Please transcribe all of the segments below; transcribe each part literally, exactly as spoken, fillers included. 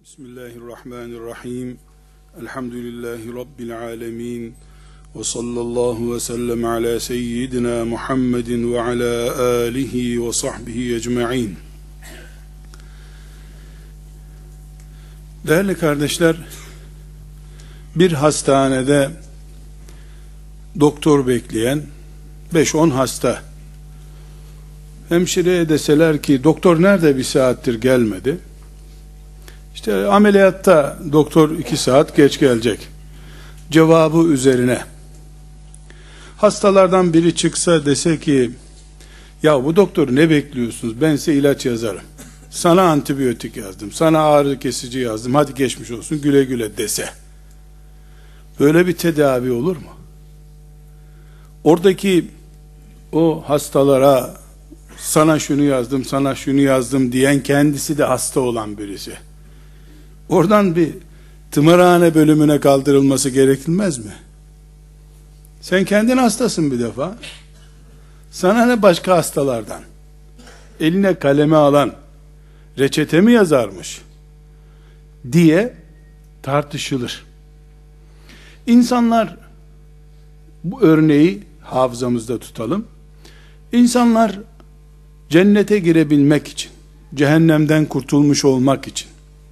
Bismillahirrahmanirrahim. Elhamdülillahi Rabbil alemin. Ve sallallahu ve sellem ala seyyidina Muhammedin ve ala alihi ve sahbihi ecma'in. Değerli kardeşler, bir hastanede doktor bekleyen beş on hasta, hemşireye deseler ki doktor nerede, bir saattir gelmedi. İşte ameliyatta doktor iki saat geç gelecek cevabı üzerine hastalardan biri çıksa dese ki ya bu doktor ne bekliyorsunuz, ben size ilaç yazarım, sana antibiyotik yazdım, sana ağrı kesici yazdım, hadi geçmiş olsun, güle güle dese, böyle bir tedavi olur mu? Oradaki o hastalara sana şunu yazdım, sana şunu yazdım diyen kendisi de hasta olan birisi, oradan bir tımarhane bölümüne kaldırılması gerekilmez mi? Sen kendin hastasın bir defa. Sana ne başka hastalardan? Eline kalemi alan reçete mi yazarmış diye tartışılır. İnsanlar, bu örneği hafızamızda tutalım. İnsanlar cennete girebilmek için, cehennemden kurtulmuş olmak için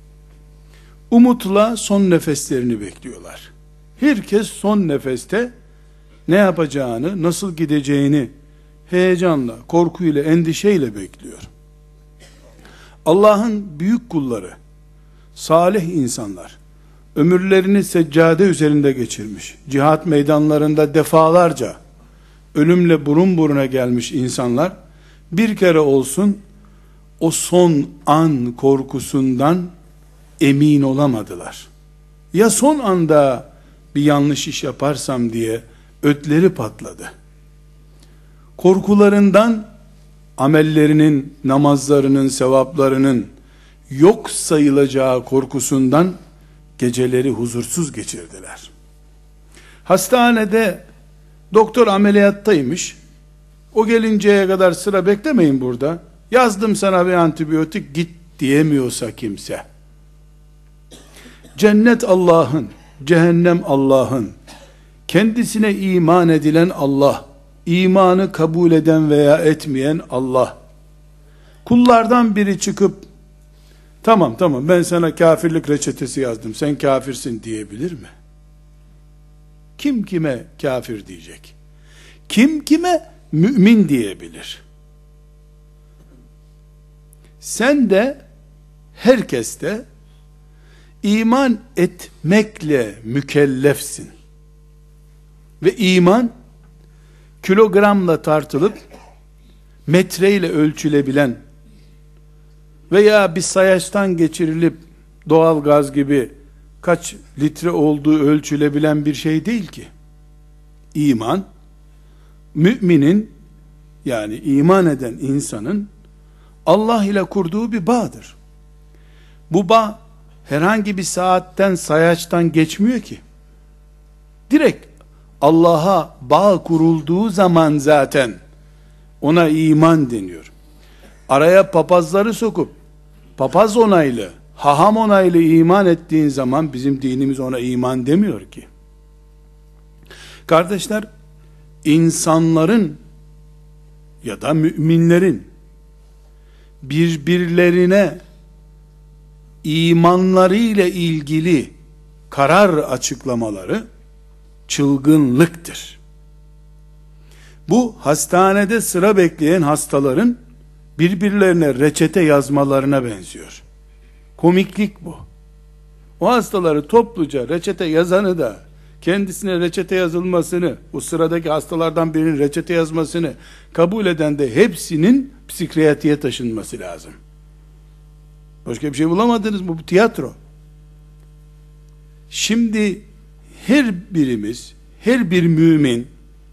umutla son nefeslerini bekliyorlar. Herkes son nefeste ne yapacağını, nasıl gideceğini heyecanla, korkuyla, endişeyle bekliyor. Allah'ın büyük kulları, salih insanlar, ömürlerini seccade üzerinde geçirmiş, cihat meydanlarında defalarca ölümle burun buruna gelmiş insanlar, bir kere olsun o son an korkusundan emin olamadılar. Ya son anda bir yanlış iş yaparsam diye ötleri patladı. Korkularından, amellerinin, namazlarının, sevaplarının yok sayılacağı korkusundan geceleri huzursuz geçirdiler. Hastanede doktor ameliyattaymış. O gelinceye kadar sıra beklemeyin burada, yazdım sana bir antibiyotik, git diyemiyorsa kimse, cennet Allah'ın, cehennem Allah'ın, kendisine iman edilen Allah, imanı kabul eden veya etmeyen Allah, kullardan biri çıkıp tamam tamam ben sana kafirlik reçetesi yazdım, sen kafirsin diyebilir mi? Kim kime kafir diyecek? Kim kime mümin diyebilir? Sen de, herkes de iman etmekle mükellefsin. Ve iman kilogramla tartılıp metreyle ölçülebilen veya bir sayaçtan geçirilip doğal gaz gibi kaç litre olduğu ölçülebilen bir şey değil ki. İman, müminin, yani iman eden insanın Allah ile kurduğu bir bağdır. Bu bağ herhangi bir saatten, sayaçtan geçmiyor ki. Direkt Allah'a bağ kurulduğu zaman zaten ona iman deniyor. Araya papazları sokup papaz onaylı, haham onaylı iman ettiğin zaman bizim dinimiz ona iman demiyor ki. Kardeşler, insanların ya da müminlerin birbirlerine imanlarıyla ilgili karar açıklamaları çılgınlıktır. Bu hastanede sıra bekleyen hastaların birbirlerine reçete yazmalarına benziyor. Komiklik bu. O hastaları topluca reçete yazanı da kendisine reçete yazılmasını, o sıradaki hastalardan birinin reçete yazmasını kabul eden de hepsinin psikiyatriye taşınması lazım. Başka bir şey bulamadınız mı? Bu tiyatro. Şimdi her birimiz, her bir mümin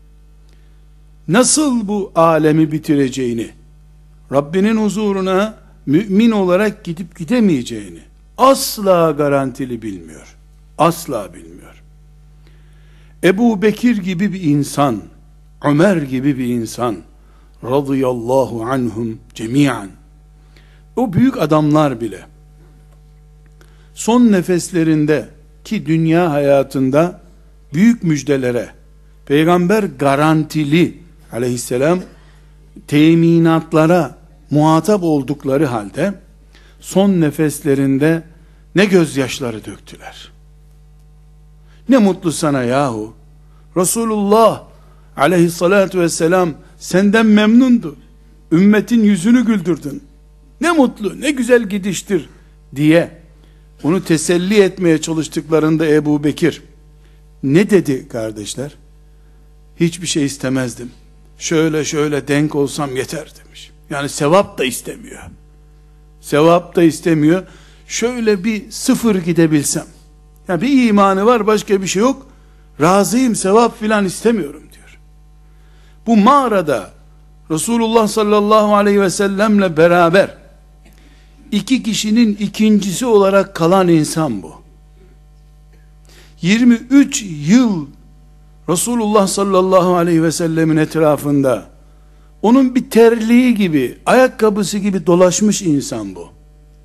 nasıl bu alemi bitireceğini, Rabbinin huzuruna mümin olarak gidip gidemeyeceğini asla garantili bilmiyor. Asla bilmiyor. Ebu Bekir gibi bir insan, Ömer gibi bir insan, radıyallahu anhum cemiyan, o büyük adamlar bile son nefeslerinde ki dünya hayatında büyük müjdelere, peygamber garantili aleyhisselam teminatlara muhatap oldukları halde son nefeslerinde ne gözyaşları döktüler. Ne mutlu sana yahu. Resulullah aleyhissalatu vesselam senden memnundu. Ümmetin yüzünü güldürdün. Ne mutlu, ne güzel gidiştir diye onu teselli etmeye çalıştıklarında Ebu Bekir ne dedi kardeşler? Hiçbir şey istemezdim. Şöyle şöyle denk olsam yeter demiş. Yani sevap da istemiyor. Sevap da istemiyor. Şöyle bir sıfır gidebilsem. Yani bir imanı var, başka bir şey yok. Razıyım, sevap filan istemiyorum diyor. Bu mağarada Resulullah sallallahu aleyhi ve sellemle beraber iki kişinin ikincisi olarak kalan insan bu. yirmi üç yıl Resulullah sallallahu aleyhi ve sellemin etrafında onun bir terliği gibi, ayakkabısı gibi dolaşmış insan bu.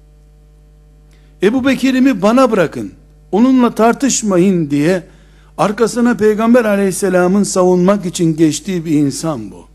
Ebu Bekir'imi bana bırakın, onunla tartışmayın diye arkasına Peygamber aleyhisselamın savunmak için geçtiği bir insan bu.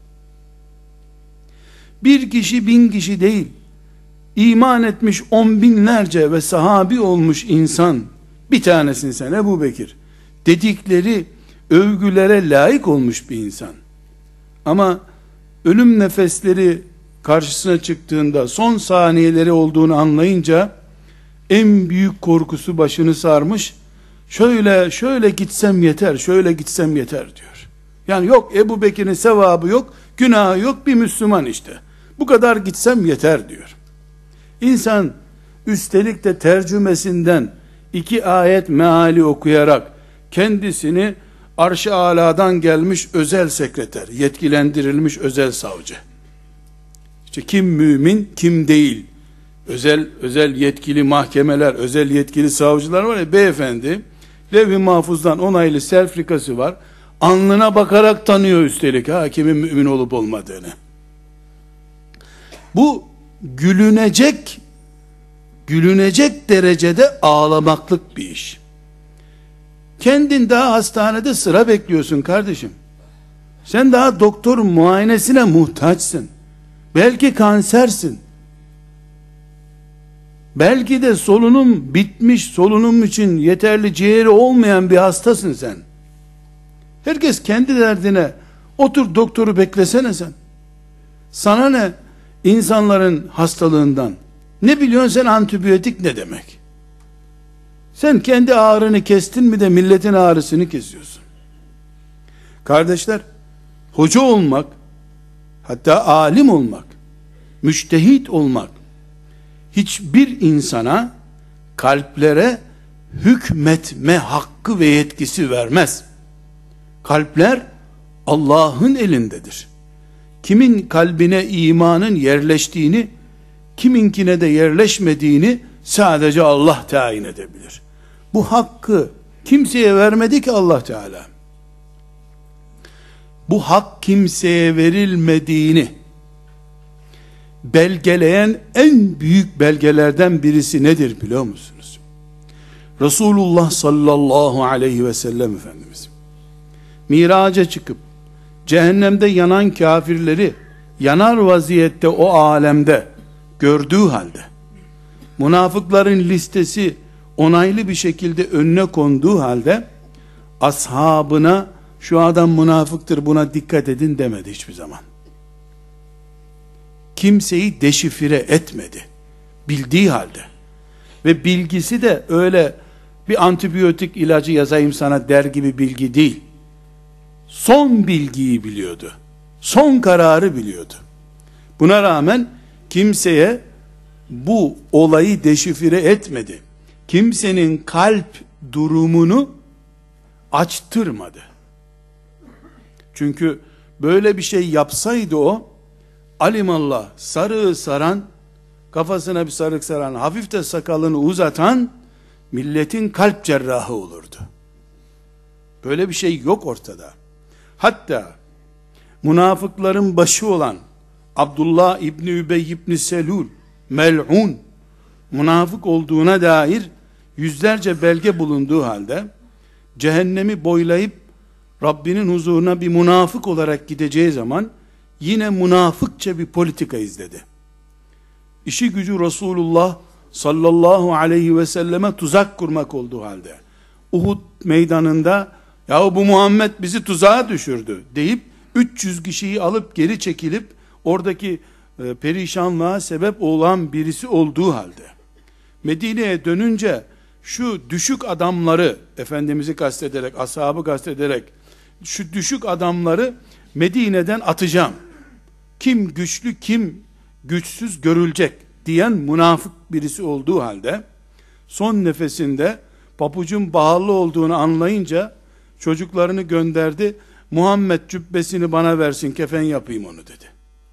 Bir kişi bin kişi değil, iman etmiş on binlerce ve sahabi olmuş insan, bir tanesin sen Ebu Bekir dedikleri övgülere layık olmuş bir insan. Ama ölüm nefesleri karşısına çıktığında, son saniyeleri olduğunu anlayınca en büyük korkusu başını sarmış. Şöyle şöyle gitsem yeter, şöyle gitsem yeter diyor. Yani yok Ebu Bekir'in sevabı yok, günahı yok, bir Müslüman işte. Bu kadar gitsem yeter diyor. İnsan üstelik de tercümesinden iki ayet meali okuyarak kendisini arş-ı aladan gelmiş özel sekreter, yetkilendirilmiş özel savcı. İşte kim mümin, kim değil. Özel özel yetkili mahkemeler, özel yetkili savcılar var ya, beyefendi Levh-i Mahfuz'dan onaylı sertifikası var. Alnına bakarak tanıyor üstelik ha kimin mümin olup olmadığını. Bu gülünecek gülünecek derecede ağlamaklık bir iş. Kendin daha hastanede sıra bekliyorsun kardeşim. Sen daha doktor muayenesine muhtaçsın. Belki kansersin. Belki de solunum bitmiş, solunum için yeterli ciğeri olmayan bir hastasın sen. Herkes kendi derdine, otur doktoru beklesene sen. Sana ne insanların hastalığından? Ne biliyorsun sen antibiyotik ne demek? Sen kendi ağrını kestin mi de milletin ağrısını kesiyorsun. Kardeşler, hoca olmak, hatta alim olmak, müçtehit olmak, hiçbir insana kalplere hükmetme hakkı ve yetkisi vermez. Kalpler Allah'ın elindedir. Kimin kalbine imanın yerleştiğini, kiminkine de yerleşmediğini sadece Allah tayin edebilir. Bu hakkı kimseye vermedi ki Allah Teala. Bu hak kimseye verilmediğini belgeleyen en büyük belgelerden birisi nedir biliyor musunuz? Resulullah sallallahu aleyhi ve sellem Efendimiz miraca çıkıp cehennemde yanan kafirleri yanar vaziyette o alemde gördüğü halde, münafıkların listesi onaylı bir şekilde önüne konduğu halde, ashabına şu adam münafıktır buna dikkat edin demedi hiçbir zaman. Kimseyi deşifre etmedi bildiği halde. Ve bilgisi de öyle bir antibiyotik ilacı yazayım sana der gibi bilgi değil. Son bilgiyi biliyordu. Son kararı biliyordu. Buna rağmen kimseye bu olayı deşifre etmedi. Kimsenin kalp durumunu açtırmadı. Çünkü böyle bir şey yapsaydı o, alimallah sarığı saran, kafasına bir sarık saran, hafif de sakalını uzatan milletin kalp cerrahı olurdu. Böyle bir şey yok ortada. Hatta münafıkların başı olan Abdullah İbni Übey İbni Selul mel'un, münafık olduğuna dair yüzlerce belge bulunduğu halde cehennemi boylayıp Rabbinin huzuruna bir münafık olarak gideceği zaman yine münafıkça bir politika izledi. İşi gücü Resulullah sallallahu aleyhi ve selleme tuzak kurmak olduğu halde Uhud meydanında ya bu Muhammed bizi tuzağa düşürdü deyip üç yüz kişiyi alıp geri çekilip oradaki e, perişanlığa sebep olan birisi olduğu halde Medine'ye dönünce şu düşük adamları, Efendimiz'i kastederek, ashabı kastederek şu düşük adamları Medine'den atacağım, kim güçlü kim güçsüz görülecek diyen münafık birisi olduğu halde son nefesinde papucun pahalı olduğunu anlayınca çocuklarını gönderdi. Muhammed cübbesini bana versin, kefen yapayım onu dedi.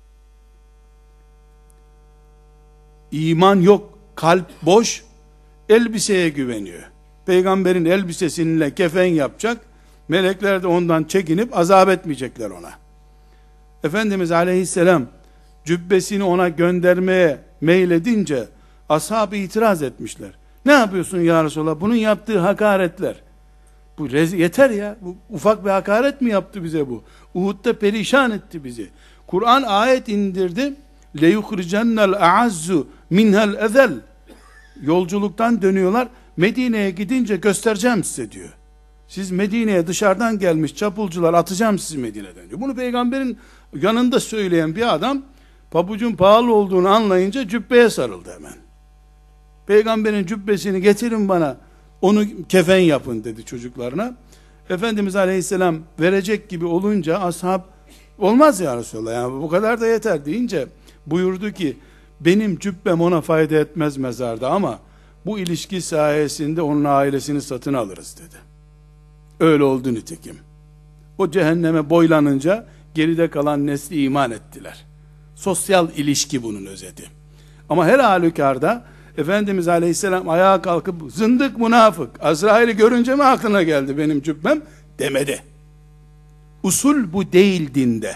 İman yok, kalp boş, elbiseye güveniyor. Peygamberin elbisesinle kefen yapacak, melekler de ondan çekinip azap etmeyecekler ona. Efendimiz aleyhisselam cübbesini ona göndermeye meyledince ashab-ı itiraz etmişler. Ne yapıyorsun ya Resulallah? Bunun yaptığı hakaretler. Bu rez- yeter ya. Bu ufak bir hakaret mi yaptı bize bu? Uhud'da perişan etti bizi. Kur'an ayet indirdi. لَيُخْرِجَنَّ الْاَعَزُّ مِنْهَا الْاَذَلِ Yolculuktan dönüyorlar. Medine'ye gidince göstereceğim size diyor. Siz Medine'ye dışarıdan gelmiş çapulcular, atacağım sizi Medine'den diyor. Bunu peygamberin yanında söyleyen bir adam pabucun pahalı olduğunu anlayınca cübbeye sarıldı hemen. Peygamberin cübbesini getirin bana, onu kefen yapın dedi çocuklarına. Efendimiz aleyhisselam verecek gibi olunca ashab olmaz ya Resulallah, yani bu kadar da yeter deyince buyurdu ki benim cübbem ona fayda etmez mezarda ama bu ilişki sayesinde onun ailesini satın alırız dedi. Öyle oldu nitekim. O cehenneme boylanınca geride kalan nesli iman ettiler. Sosyal ilişki bunun özeti. Ama her halükarda Efendimiz aleyhisselam ayağa kalkıp zındık münafık, Azrail'i görünce mi aklına geldi benim cübbem demedi. Usul bu değil dinde.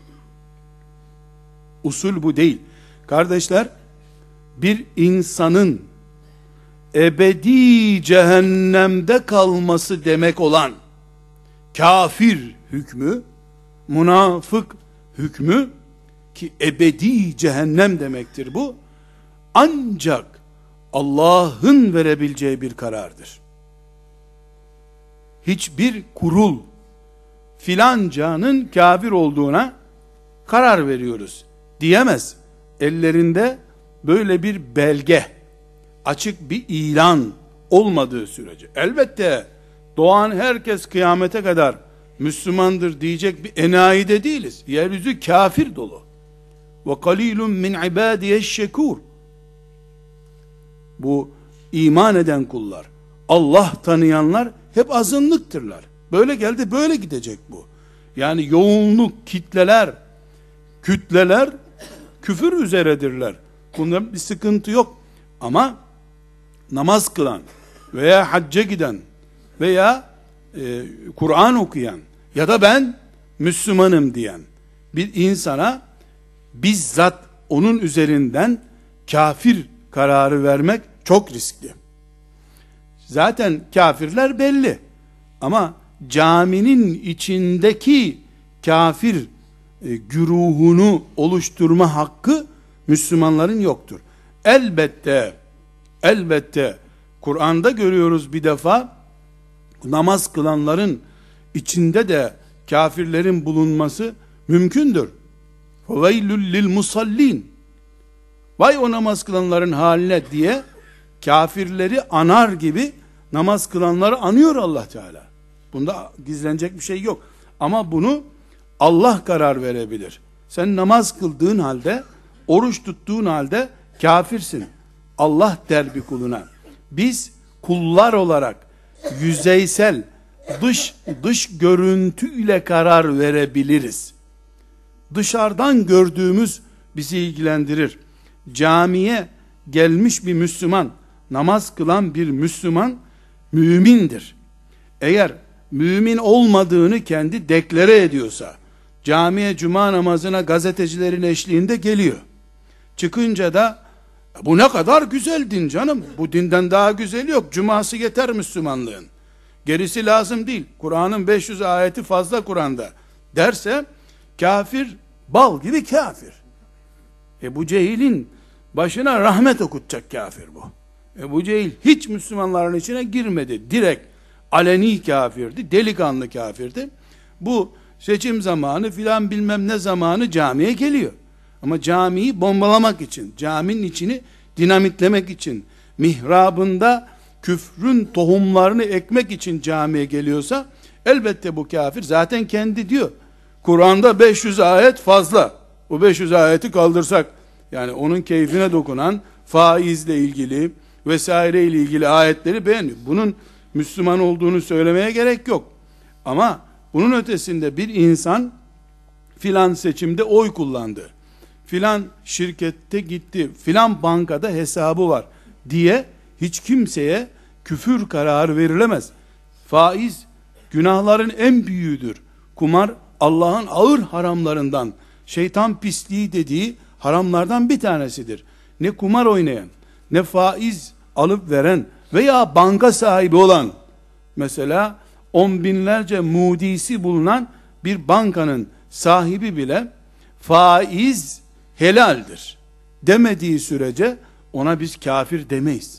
Usul bu değil. Kardeşler, bir insanın ebedi cehennemde kalması demek olan kafir hükmü, münafık hükmü, ki ebedi cehennem demektir bu, ancak Allah'ın verebileceği bir karardır. Hiçbir kurul filancanın kafir olduğuna karar veriyoruz diyemez. Ellerinde böyle bir belge, açık bir ilan olmadığı sürece. Elbette doğan herkes kıyamete kadar Müslümandır diyecek bir enayide değiliz. Yeryüzü kafir dolu. Ve kalilun min ibadiyeşşekur. Bu iman eden kullar, Allah tanıyanlar hep azınlıktırlar. Böyle geldi, böyle gidecek bu. Yani yoğunluk, kitleler, kütleler küfür üzeredirler. Bunda bir sıkıntı yok. Ama namaz kılan veya hacca giden veya e, Kur'an okuyan ya da ben Müslümanım diyen bir insana bizzat onun üzerinden kafir kararı vermek çok riskli. Zaten kafirler belli. Ama caminin içindeki kafir e, güruhunu oluşturma hakkı Müslümanların yoktur. Elbette, elbette Kur'an'da görüyoruz bir defa, namaz kılanların içinde de kafirlerin bulunması mümkündür. وَوَيْلُ لِلْمُصَلِّينَ Vay o namaz kılanların haline diye kafirleri anar gibi namaz kılanları anıyor Allah Teala. Bunda gizlenecek bir şey yok. Ama bunu Allah karar verebilir. Sen namaz kıldığın halde, oruç tuttuğun halde kafirsin. Allah der bir kuluna. Biz kullar olarak yüzeysel, dış dış görüntüyle karar verebiliriz. Dışarıdan gördüğümüz bizi ilgilendirir. Camiye gelmiş bir Müslüman, namaz kılan bir Müslüman mümindir. Eğer mümin olmadığını kendi deklare ediyorsa, camiye cuma namazına gazetecilerin eşliğinde geliyor. Çıkınca da Bu ne kadar güzel din canım. Bu dinden daha güzeli yok. Cuması yeter Müslümanlığın. Gerisi lazım değil. Kur'an'ın beş yüz ayeti fazla Kur'an'da derse, kafir bal gibi kafir. Ebu Cehil'in başına rahmet okutacak kafir bu. Ebu Cehil hiç Müslümanların içine girmedi. Direkt aleni kafirdi, delikanlı kafirdi. Bu seçim zamanı filan bilmem ne zamanı camiye geliyor. Ama camiyi bombalamak için, caminin içini dinamitlemek için, mihrabında küfrün tohumlarını ekmek için camiye geliyorsa, elbette bu kafir. Zaten kendi diyor, Kur'an'da beş yüz ayet fazla. Bu beş yüz ayeti kaldırsak, yani onun keyfine dokunan faizle ilgili vesaire ile ilgili ayetleri beğeniyor. Bunun Müslüman olduğunu söylemeye gerek yok. Ama bunun ötesinde bir insan filan seçimde oy kullandı, filan şirkette gitti, filan bankada hesabı var diye hiç kimseye küfür kararı verilemez. Faiz günahların en büyüğüdür. Kumar Allah'ın ağır haramlarından, şeytan pisliği dediği haramlardan bir tanesidir. Ne kumar oynayan, ne faiz alıp veren veya banka sahibi olan, mesela on binlerce mudisi bulunan bir bankanın sahibi bile faiz helaldir demediği sürece ona biz kafir demeyiz.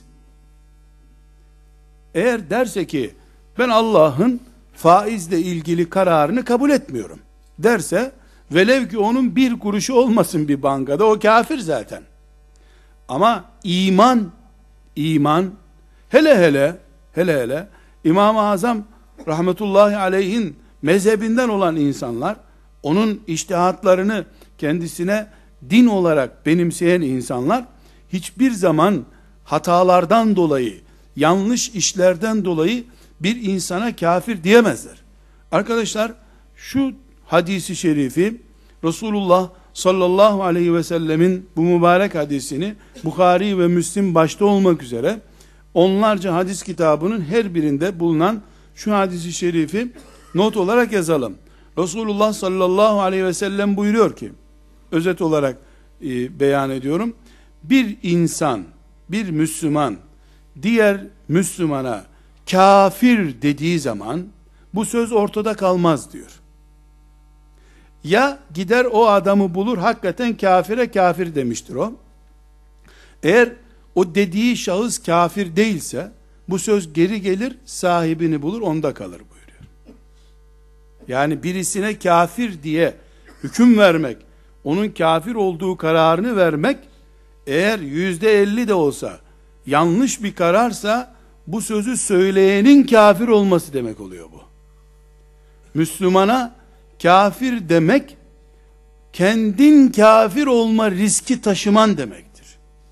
Eğer derse ki ben Allah'ın faizle ilgili kararını kabul etmiyorum derse, velev ki onun bir kuruşu olmasın bir bankada, o kafir zaten. Ama iman, iman, hele hele, hele hele İmam-ı Azam rahmetullahi aleyhin mezhebinden olan insanlar, onun içtihatlarını kendisine din olarak benimseyen insanlar, hiçbir zaman hatalardan dolayı, yanlış işlerden dolayı bir insana kafir diyemezler. Arkadaşlar, şu hadisi şerifi, Resulullah sallallahu aleyhi ve sellemin bu mübarek hadisini, Bukhari ve Müslim başta olmak üzere onlarca hadis kitabının her birinde bulunan şu hadisi şerifi not olarak yazalım. Resulullah sallallahu aleyhi ve sellem buyuruyor ki, özet olarak e, beyan ediyorum, bir insan, bir Müslüman diğer Müslümana kafir dediği zaman bu söz ortada kalmaz diyor. Ya gider o adamı bulur, hakikaten kafire kafir demiştir o. Eğer o dediği şahıs kafir değilse, bu söz geri gelir, sahibini bulur, onda kalır buyuruyor. Yani birisine kafir diye hüküm vermek, onun kafir olduğu kararını vermek, eğer yüzde elli de olsa yanlış bir kararsa, bu sözü söyleyenin kafir olması demek oluyor bu. Müslümana kafir demek, kendin kafir olma riski taşıman demektir.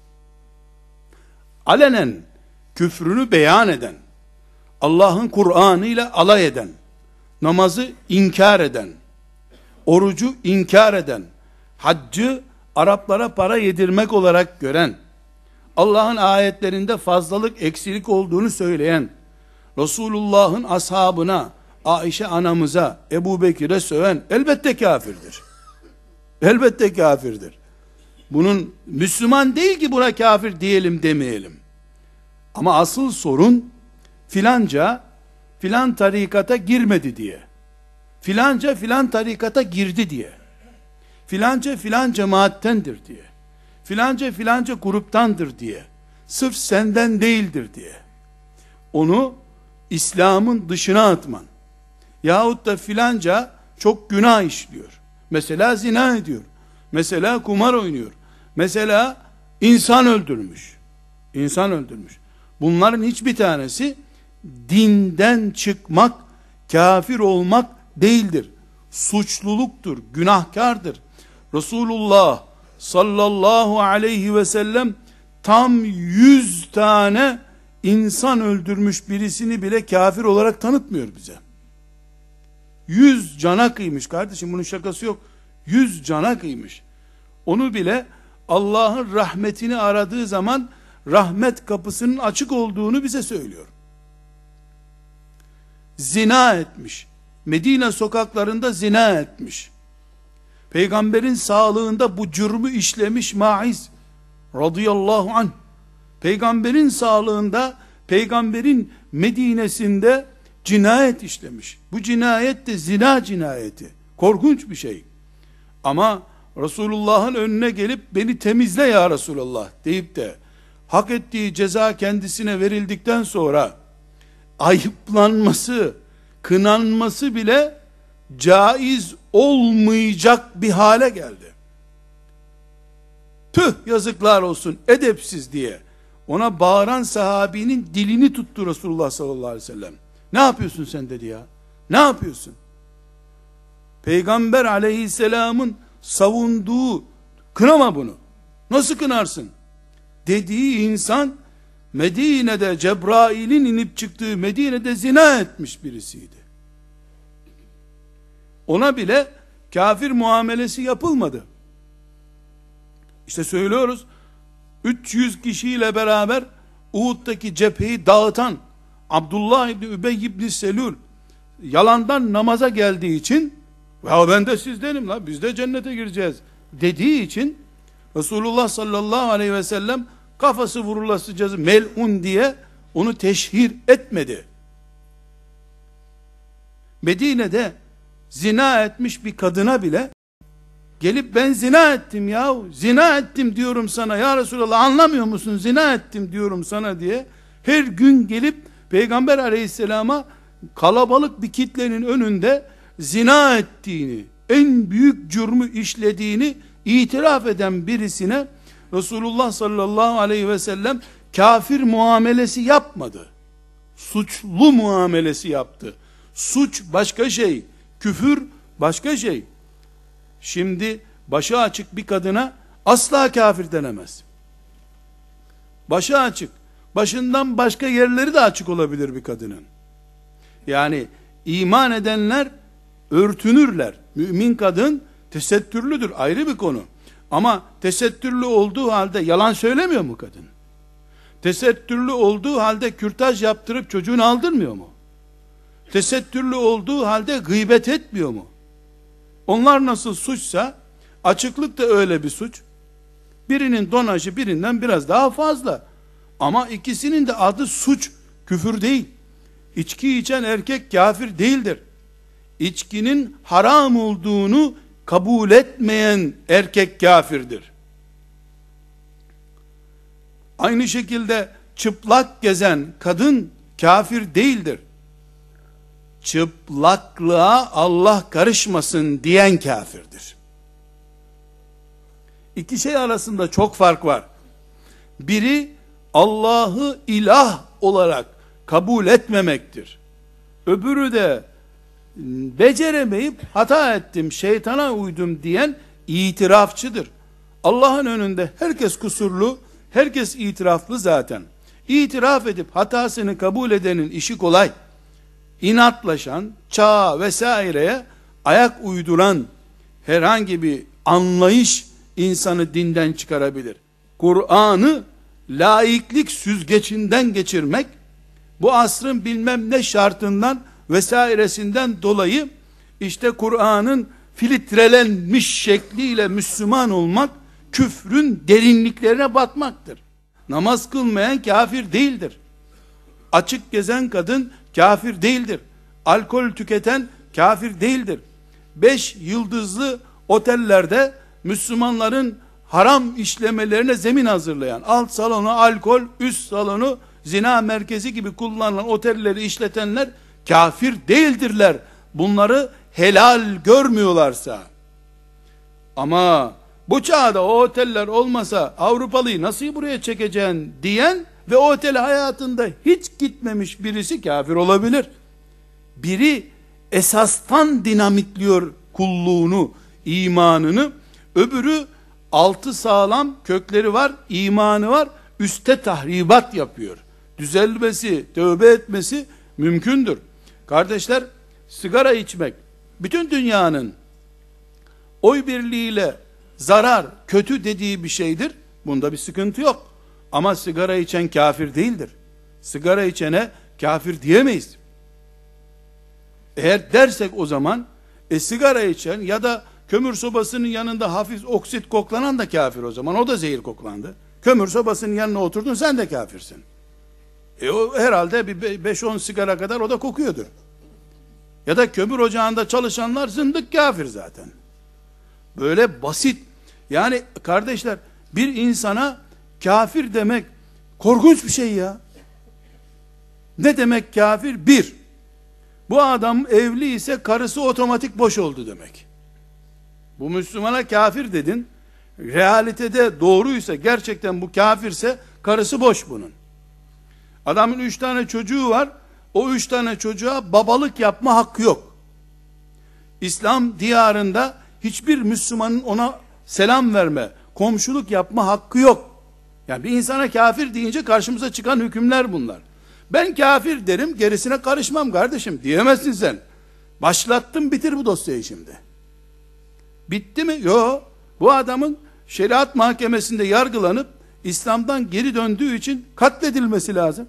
Alenen küfrünü beyan eden, Allah'ın Kur'an'ı ile alay eden, namazı inkar eden, orucu inkar eden, haccı Araplara para yedirmek olarak gören, Allah'ın ayetlerinde fazlalık eksilik olduğunu söyleyen, Resulullah'ın ashabına, Ayşe anamıza, Ebu Bekir'e söven elbette kafirdir. Elbette kafirdir. Bunun Müslüman değil ki buna kafir diyelim demeyelim. Ama asıl sorun filanca filan tarikata girmedi diye, filanca filan tarikata girdi diye, filanca filan cemaattendir diye, filanca filanca gruptandır diye, sırf senden değildir diye onu İslam'ın dışına atman, yahut da filanca çok günah işliyor, mesela zina ediyor, mesela kumar oynuyor, mesela insan öldürmüş, insan öldürmüş. Bunların hiçbir tanesi dinden çıkmak, kafir olmak değildir. Suçluluktur, günahkardır. Resulullah sallallahu aleyhi ve sellem tam yüz tane insan öldürmüş birisini bile kafir olarak tanıtmıyor bize. Yüz cana kıymış kardeşim, bunun şakası yok. Yüz cana kıymış. Onu bile Allah'ın rahmetini aradığı zaman rahmet kapısının açık olduğunu bize söylüyor. Zina etmiş. Medine sokaklarında zina etmiş. Peygamberin sağlığında bu cürmü işlemiş Maiz, radıyallahu anh, peygamberin sağlığında, peygamberin Medine'sinde cinayet işlemiş. Bu cinayet de zina cinayeti. Korkunç bir şey. Ama Resulullah'ın önüne gelip beni temizle ya Resulullah deyip de hak ettiği ceza kendisine verildikten sonra ayıplanması, kınanması bile caiz olmayacak bir hale geldi. Tüh, yazıklar olsun, edepsiz diye ona bağıran sahabinin dilini tuttu Resulullah sallallahu aleyhi ve sellem. Ne yapıyorsun sen dedi ya. Ne yapıyorsun? Peygamber aleyhisselamın savunduğu, kınama bunu. Nasıl kınarsın? Dediği insan Medine'de, Cebrail'in inip çıktığı Medine'de zina etmiş birisiydi. Ona bile kafir muamelesi yapılmadı. İşte söylüyoruz, üç yüz kişiyle beraber Uhud'daki cepheyi dağıtan Abdullah İbni Übey İbni Selül yalandan namaza geldiği için, ya ben de sizdenim la, biz de cennete gireceğiz dediği için Resulullah sallallahu aleyhi ve sellem kafası vurulasıcası mel'un diye onu teşhir etmedi. Medine'de zina etmiş bir kadına bile gelip ben zina ettim ya, zina ettim diyorum sana ya Resulallah, anlamıyor musun, zina ettim diyorum sana diye her gün gelip Peygamber aleyhisselama kalabalık bir kitlenin önünde zina ettiğini, en büyük cürmü işlediğini itiraf eden birisine Resulullah sallallahu aleyhi ve sellem kafir muamelesi yapmadı. Suçlu muamelesi yaptı. Suç başka şey, küfür başka şey. Şimdi başı açık bir kadına asla kafir denemez. Başı açık, başından başka yerleri de açık olabilir bir kadının. Yani iman edenler örtünürler. Mümin kadın tesettürlüdür, ayrı bir konu. Ama tesettürlü olduğu halde yalan söylemiyor mu kadın? Tesettürlü olduğu halde kürtaj yaptırıp çocuğunu aldırmıyor mu? Tesettürlü olduğu halde gıybet etmiyor mu? Onlar nasıl suçsa, açıklık da öyle bir suç. Birinin donajı birinden biraz daha fazla. Ama ikisinin de adı suç, küfür değil. İçki içen erkek kafir değildir. İçkinin haram olduğunu kabul etmeyen erkek kafirdir. Aynı şekilde çıplak gezen kadın kafir değildir. Çıplaklığa Allah karışmasın diyen kafirdir. İki şey arasında çok fark var. Biri Allah'ı ilah olarak kabul etmemektir. Öbürü de beceremeyip hata ettim, şeytana uydum diyen itirafçıdır. Allah'ın önünde herkes kusurlu, herkes itiraflı zaten. İtiraf edip hatasını kabul edenin işi kolay. İnatlaşan, çağa vesaireye ayak uyduran herhangi bir anlayış insanı dinden çıkarabilir. Kur'an'ı laiklik süzgecinden geçirmek, bu asrın bilmem ne şartından vesairesinden dolayı işte Kur'an'ın filtrelenmiş şekliyle Müslüman olmak, küfrün derinliklerine batmaktır. Namaz kılmayan kafir değildir. Açık gezen kadın kafir değildir. Alkol tüketen kafir değildir. Beş yıldızlı otellerde Müslümanların haram işlemelerine zemin hazırlayan, alt salonu alkol, üst salonu zina merkezi gibi kullanılan otelleri işletenler kafir değildirler. Bunları helal görmüyorlarsa. Ama bu çağda o oteller olmasa Avrupalıyı nasıl buraya çekeceksin diyen ve o otele hayatında hiç gitmemiş birisi kafir olabilir. Biri esastan dinamitliyor kulluğunu, imanını, öbürü altı sağlam, kökleri var, imanı var, üste tahribat yapıyor. Düzelmesi, tövbe etmesi mümkündür. Kardeşler, sigara içmek bütün dünyanın oy birliğiyle zarar, kötü dediği bir şeydir. Bunda bir sıkıntı yok. Ama sigara içen kafir değildir. Sigara içene kafir diyemeyiz. Eğer dersek o zaman e, sigara içen ya da kömür sobasının yanında hafif oksit koklanan da kafir o zaman. O da zehir koklandı. Kömür sobasının yanına oturdun, sen de kafirsin. E o herhalde bir beş on sigara kadar o da kokuyordur. Ya da kömür ocağında çalışanlar zındık kafir zaten. Böyle basit. Yani kardeşler, bir insana kafir demek korkunç bir şey ya. Ne demek kafir? Bir, bu adam evli ise karısı otomatik boş oldu demek. Bu Müslümana kafir dedin. Realitede doğruysa, gerçekten bu kafirse, karısı boş bunun. Adamın üç tane çocuğu var. O üç tane çocuğa babalık yapma hakkı yok. İslam diyarında hiçbir Müslümanın ona selam verme, komşuluk yapma hakkı yok. Yani bir insana kafir deyince karşımıza çıkan hükümler bunlar. Ben kafir derim, gerisine karışmam kardeşim diyemezsin sen. Başlattım, bitir bu dosyayı şimdi. Bitti mi? Yok. Bu adamın şeriat mahkemesinde yargılanıp İslam'dan geri döndüğü için katledilmesi lazım.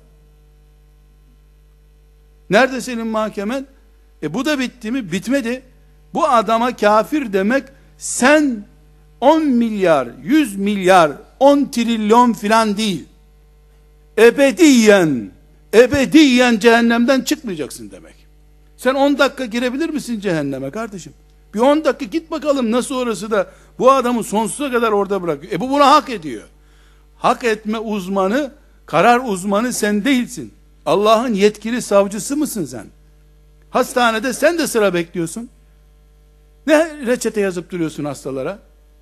Nerede senin mahkemen? E bu da bitti mi? Bitmedi. Bu adama kafir demek, sen on milyar, yüz milyar, on trilyon filan değil. Ebediyen, ebediyen cehennemden çıkmayacaksın demek. Sen on dakika girebilir misin cehenneme kardeşim? Bir on dakika git bakalım, nasıl orası da bu adamı sonsuza kadar orada bırakıyor. E bu buna hak ediyor. Hak etme uzmanı, karar uzmanı sen değilsin. Allah'ın yetkili savcısı mısın sen? Hastanede sen de sıra bekliyorsun. Ne reçete yazıp duruyorsun hastalara?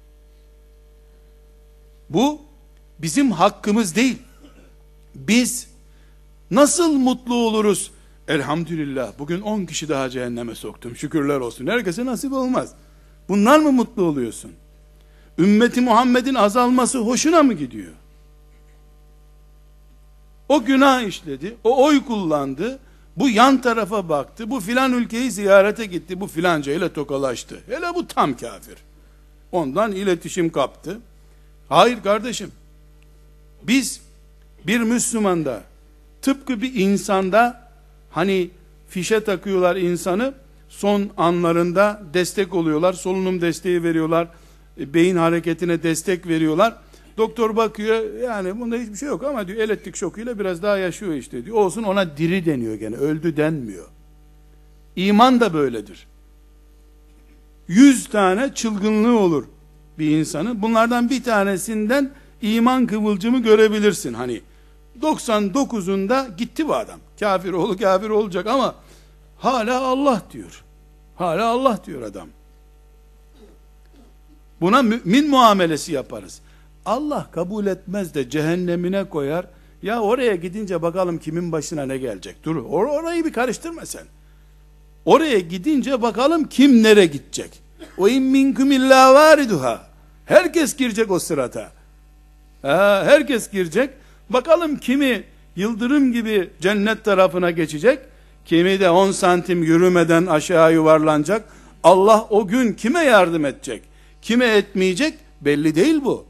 Bu bizim hakkımız değil. Biz nasıl mutlu oluruz? Elhamdülillah bugün on kişi daha cehenneme soktum, şükürler olsun. Herkese nasip olmaz. Bunlar mı mutlu oluyorsun? Ümmeti Muhammed'in azalması hoşuna mı gidiyor? O günah işledi, o oy kullandı, bu yan tarafa baktı, bu filan ülkeyi ziyarete gitti, bu filanca ile tokalaştı. Hele bu tam kafir. Ondan iletişim kaptı. Hayır kardeşim, biz bir Müslümanda, tıpkı bir insanda, hani fişe takıyorlar insanı, son anlarında destek oluyorlar, solunum desteği veriyorlar, beyin hareketine destek veriyorlar. Doktor bakıyor, yani bunda hiçbir şey yok ama diyor, elektrik şokuyla biraz daha yaşıyor işte diyor. Olsun, ona diri deniyor, gene öldü denmiyor. İman da böyledir. Yüz tane çılgınlığı olur bir insanın, bunlardan bir tanesinden iman kıvılcımı görebilirsin. Hani doksan dokuzunda gitti bu adam, kafir oğlu kafir olacak ama hala Allah diyor, hala Allah diyor adam. Buna mümin muamelesi yaparız. Allah kabul etmez de cehennemine koyar. Ya oraya gidince bakalım kimin başına ne gelecek. Dur, or orayı bir karıştırma sen. Oraya gidince bakalım kim nereye gidecek. O in minkum illa variduha. Herkes girecek o sırata. Ha, herkes girecek. Bakalım kimi yıldırım gibi cennet tarafına geçecek. Kimi de on santim yürümeden aşağı yuvarlanacak. Allah o gün kime yardım edecek, kime etmeyecek belli değil bu.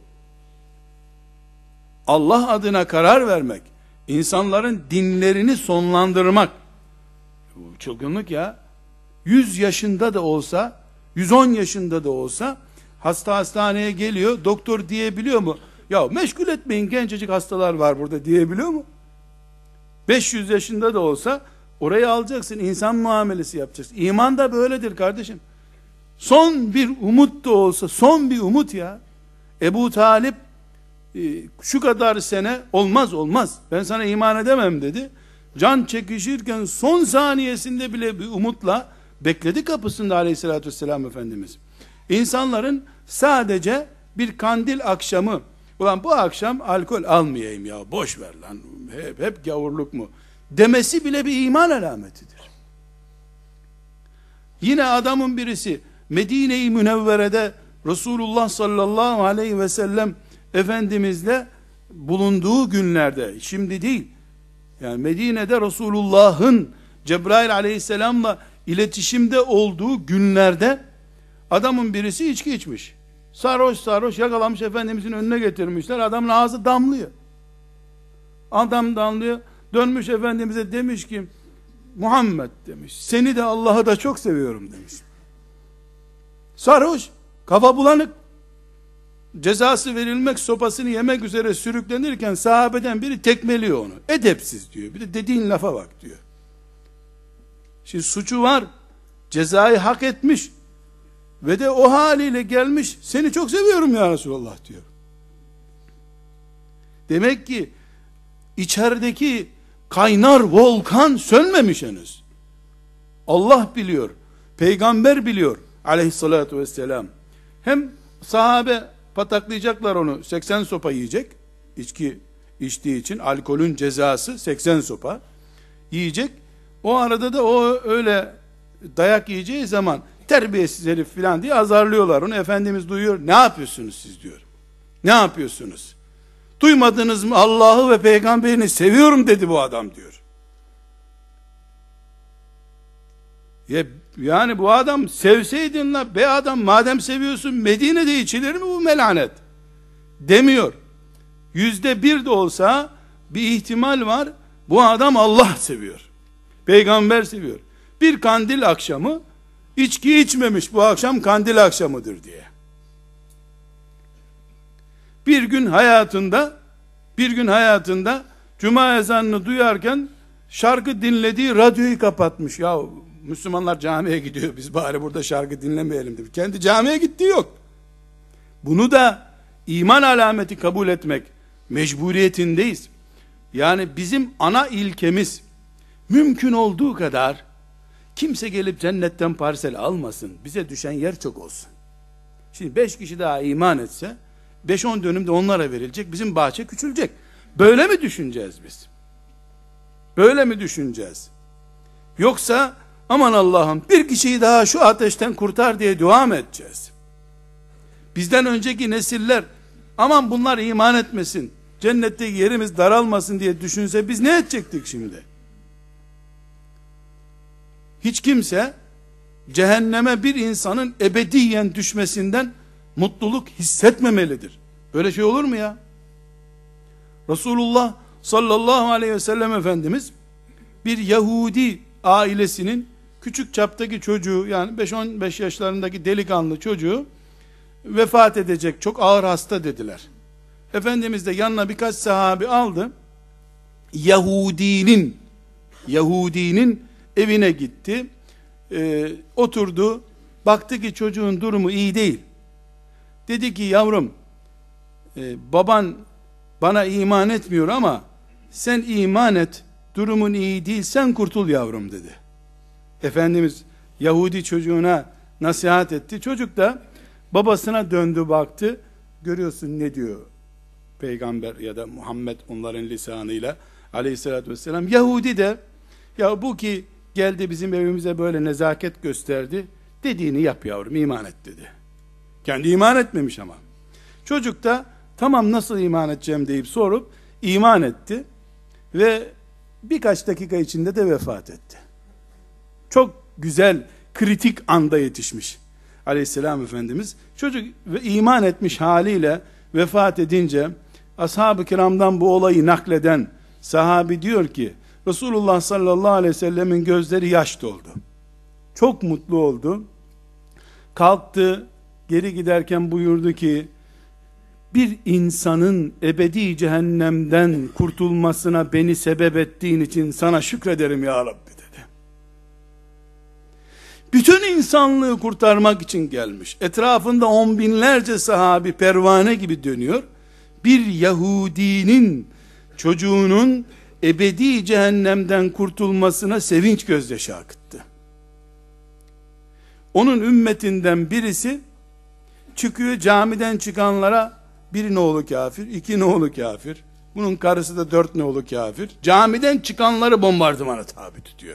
Allah adına karar vermek, insanların dinlerini sonlandırmak, bu çılgınlık ya. yüz yaşında da olsa, yüz on yaşında da olsa hasta hastaneye geliyor, doktor diyebiliyor mu? Ya meşgul etmeyin, gencecik hastalar var burada diyebiliyor mu? beş yüz yaşında da olsa orayı alacaksın, insan muamelesi yapacaksın. İman da böyledir kardeşim. Son bir umut da olsa, son bir umut ya. Ebu Talip şu kadar sene olmaz olmaz, ben sana iman edemem dedi. Can çekişirken son saniyesinde bile bir umutla bekledi kapısında aleyhissalatü vesselam Efendimiz. İnsanların sadece bir kandil akşamı, ulan bu akşam alkol almayayım ya, boş ver lan, hep, hep gavurluk mu demesi bile bir iman alametidir. Yine adamın birisi Medine-i Münevvere'de Resulullah sallallahu aleyhi ve sellem Efendimizle bulunduğu günlerde, şimdi değil, yani Medine'de Resulullah'ın Cebrail aleyhisselamla iletişimde olduğu günlerde adamın birisi içki içmiş. Sarhoş sarhoş yakalamış, Efendimizin önüne getirmişler. Adamın ağzı damlıyor. Adam damlıyor. Dönmüş Efendimiz'e demiş ki, Muhammed demiş, seni de Allah'ı da çok seviyorum demiş. Sarhoş, kafa bulanık. cezası verilmek sopasını yemek üzere sürüklenirken sahabeden biri tekmeliyor onu. Edepsiz diyor. Bir de dediğin lafa bak diyor. Şimdi suçu var. Cezayı hak etmiş. Ve de o haliyle gelmiş. Seni çok seviyorum ya Resulallah diyor. Demek ki içerideki kaynar volkan sönmemiş henüz. Allah biliyor. Peygamber biliyor aleyhissalatu vesselam. Hem sahabe pataklayacaklar onu, seksen sopa yiyecek. İçki içtiği için alkolün cezası seksen sopa yiyecek. O arada da o öyle dayak yiyeceği zaman terbiyesiz herif filan diye azarlıyorlar onu. Efendimiz duyuyor. Ne yapıyorsunuz siz diyor. Ne yapıyorsunuz? Duymadınız mı Allah'ı ve peygamberini seviyorum dedi bu adam diyor. Ya, yani bu adam sevseydin la be adam madem seviyorsun Medine'de içilir mi bu melanet? Demiyor. Yüzde bir de olsa bir ihtimal var. Bu adam Allah seviyor. Peygamber seviyor. Bir kandil akşamı içki içmemiş bu akşam kandil akşamıdır diye. Bir gün hayatında bir gün hayatında cuma ezanını duyarken şarkı dinlediği radyoyu kapatmış. Ya Müslümanlar camiye gidiyor, biz bari burada şarkı dinlemeyelim demiş. Kendi camiye gittiği yok. Bunu da iman alameti kabul etmek mecburiyetindeyiz. Yani bizim ana ilkemiz mümkün olduğu kadar kimse gelip cennetten parsel almasın. Bize düşen yer çok olsun. Şimdi beş kişi daha iman etse beş on dönüm de onlara verilecek. Bizim bahçe küçülecek. Böyle mi düşüneceğiz biz? Böyle mi düşüneceğiz? Yoksa aman Allah'ım bir kişiyi daha şu ateşten kurtar diye dua mı edeceğiz? Bizden önceki nesiller aman bunlar iman etmesin, cennetteki yerimiz daralmasın diye düşünse biz ne edecektik şimdi? Hiç kimse cehenneme bir insanın ebediyen düşmesinden mutluluk hissetmemelidir. Böyle şey olur mu ya? Resulullah sallallahu aleyhi ve sellem Efendimiz bir Yahudi ailesinin küçük çaptaki çocuğu, yani beş on beş yaşlarındaki delikanlı çocuğu vefat edecek, çok ağır hasta dediler. Efendimiz de yanına birkaç sahabi aldı. Yahudinin Yahudinin evine gitti. Ee, oturdu. Baktı ki çocuğun durumu iyi değil. Dedi ki yavrum, e, baban bana iman etmiyor ama sen iman et, durumun iyi değil, sen kurtul yavrum dedi. Efendimiz Yahudi çocuğuna nasihat etti. Çocuk da babasına döndü baktı. Görüyorsun ne diyor peygamber ya da Muhammed onların lisanıyla aleyhissalatü vesselam. Yahudi de ya bu ki geldi bizim evimize böyle nezaket gösterdi, dediğini yap yavrum, iman et dedi. Kendi iman etmemiş ama. Çocuk da tamam nasıl iman edeceğim deyip sorup iman etti ve birkaç dakika içinde de vefat etti. Çok güzel, kritik anda yetişmiş aleyhisselam Efendimiz. Çocuk ve iman etmiş haliyle vefat edince ashab-ı kiramdan bu olayı nakleden sahabi diyor ki Resulullah sallallahu aleyhi ve sellemin gözleri yaş doldu. Çok mutlu oldu. Kalktı, geri giderken buyurdu ki bir insanın ebedi cehennemden kurtulmasına beni sebep ettiğin için sana şükrederim ya Rabbi dedi. Bütün insanlığı kurtarmak için gelmiş. Etrafında on binlerce sahabi pervane gibi dönüyor. Bir Yahudinin çocuğunun ebedi cehennemden kurtulmasına sevinç gözyaşı akıttı. Onun ümmetinden birisi çıkıyor camiden çıkanlara bir nolu kafir, iki nolu kafir, bunun karısı da dört nolu kafir, camiden çıkanları bombardımana tabi tutuyor.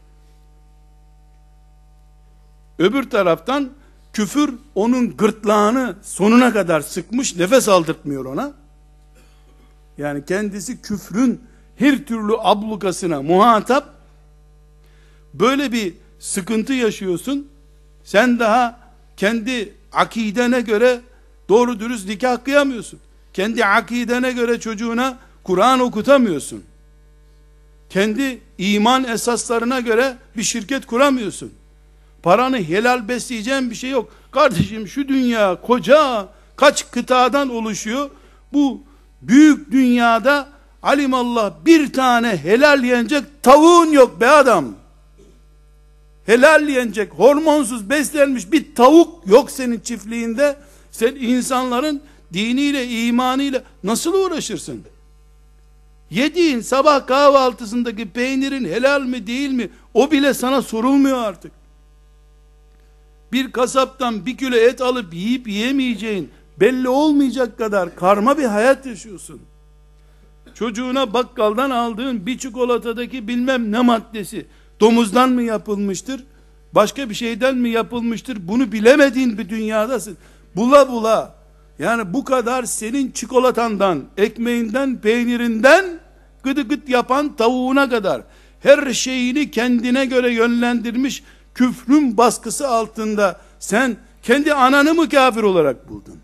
Öbür taraftan küfür onun gırtlağını sonuna kadar sıkmış, nefes aldırtmıyor ona. Yani kendisi küfrün her türlü ablukasına muhatap. Böyle bir sıkıntı yaşıyorsun. Sen daha kendi akidene göre doğru dürüst nikah kıyamıyorsun. Kendi akidene göre çocuğuna Kur'an okutamıyorsun. Kendi iman esaslarına göre bir şirket kuramıyorsun. Paranı helal besleyeceğin bir şey yok. Kardeşim şu dünya koca, kaç kıtadan oluşuyor? Bu büyük dünyada alimallah bir tane helal yenecek tavuğun yok be adam. Helal yenecek, hormonsuz beslenmiş bir tavuk yok senin çiftliğinde. Sen insanların diniyle, imanıyla nasıl uğraşırsın? Yediğin sabah kahvaltısındaki peynirin helal mi değil mi? O bile sana sorulmuyor artık. Bir kasaptan bir kilo et alıp yiyip yiyemeyeceğin belli olmayacak kadar karma bir hayat yaşıyorsun. Çocuğuna bakkaldan aldığın bir çikolatadaki bilmem ne maddesi domuzdan mı yapılmıştır? Başka bir şeyden mi yapılmıştır? Bunu bilemediğin bir dünyadasın. Bula bula, yani bu kadar senin çikolatandan, ekmeğinden, peynirinden gıdı gıt yapan tavuğuna kadar her şeyini kendine göre yönlendirmiş küfrün baskısı altında sen kendi ananı mı kafir olarak buldun?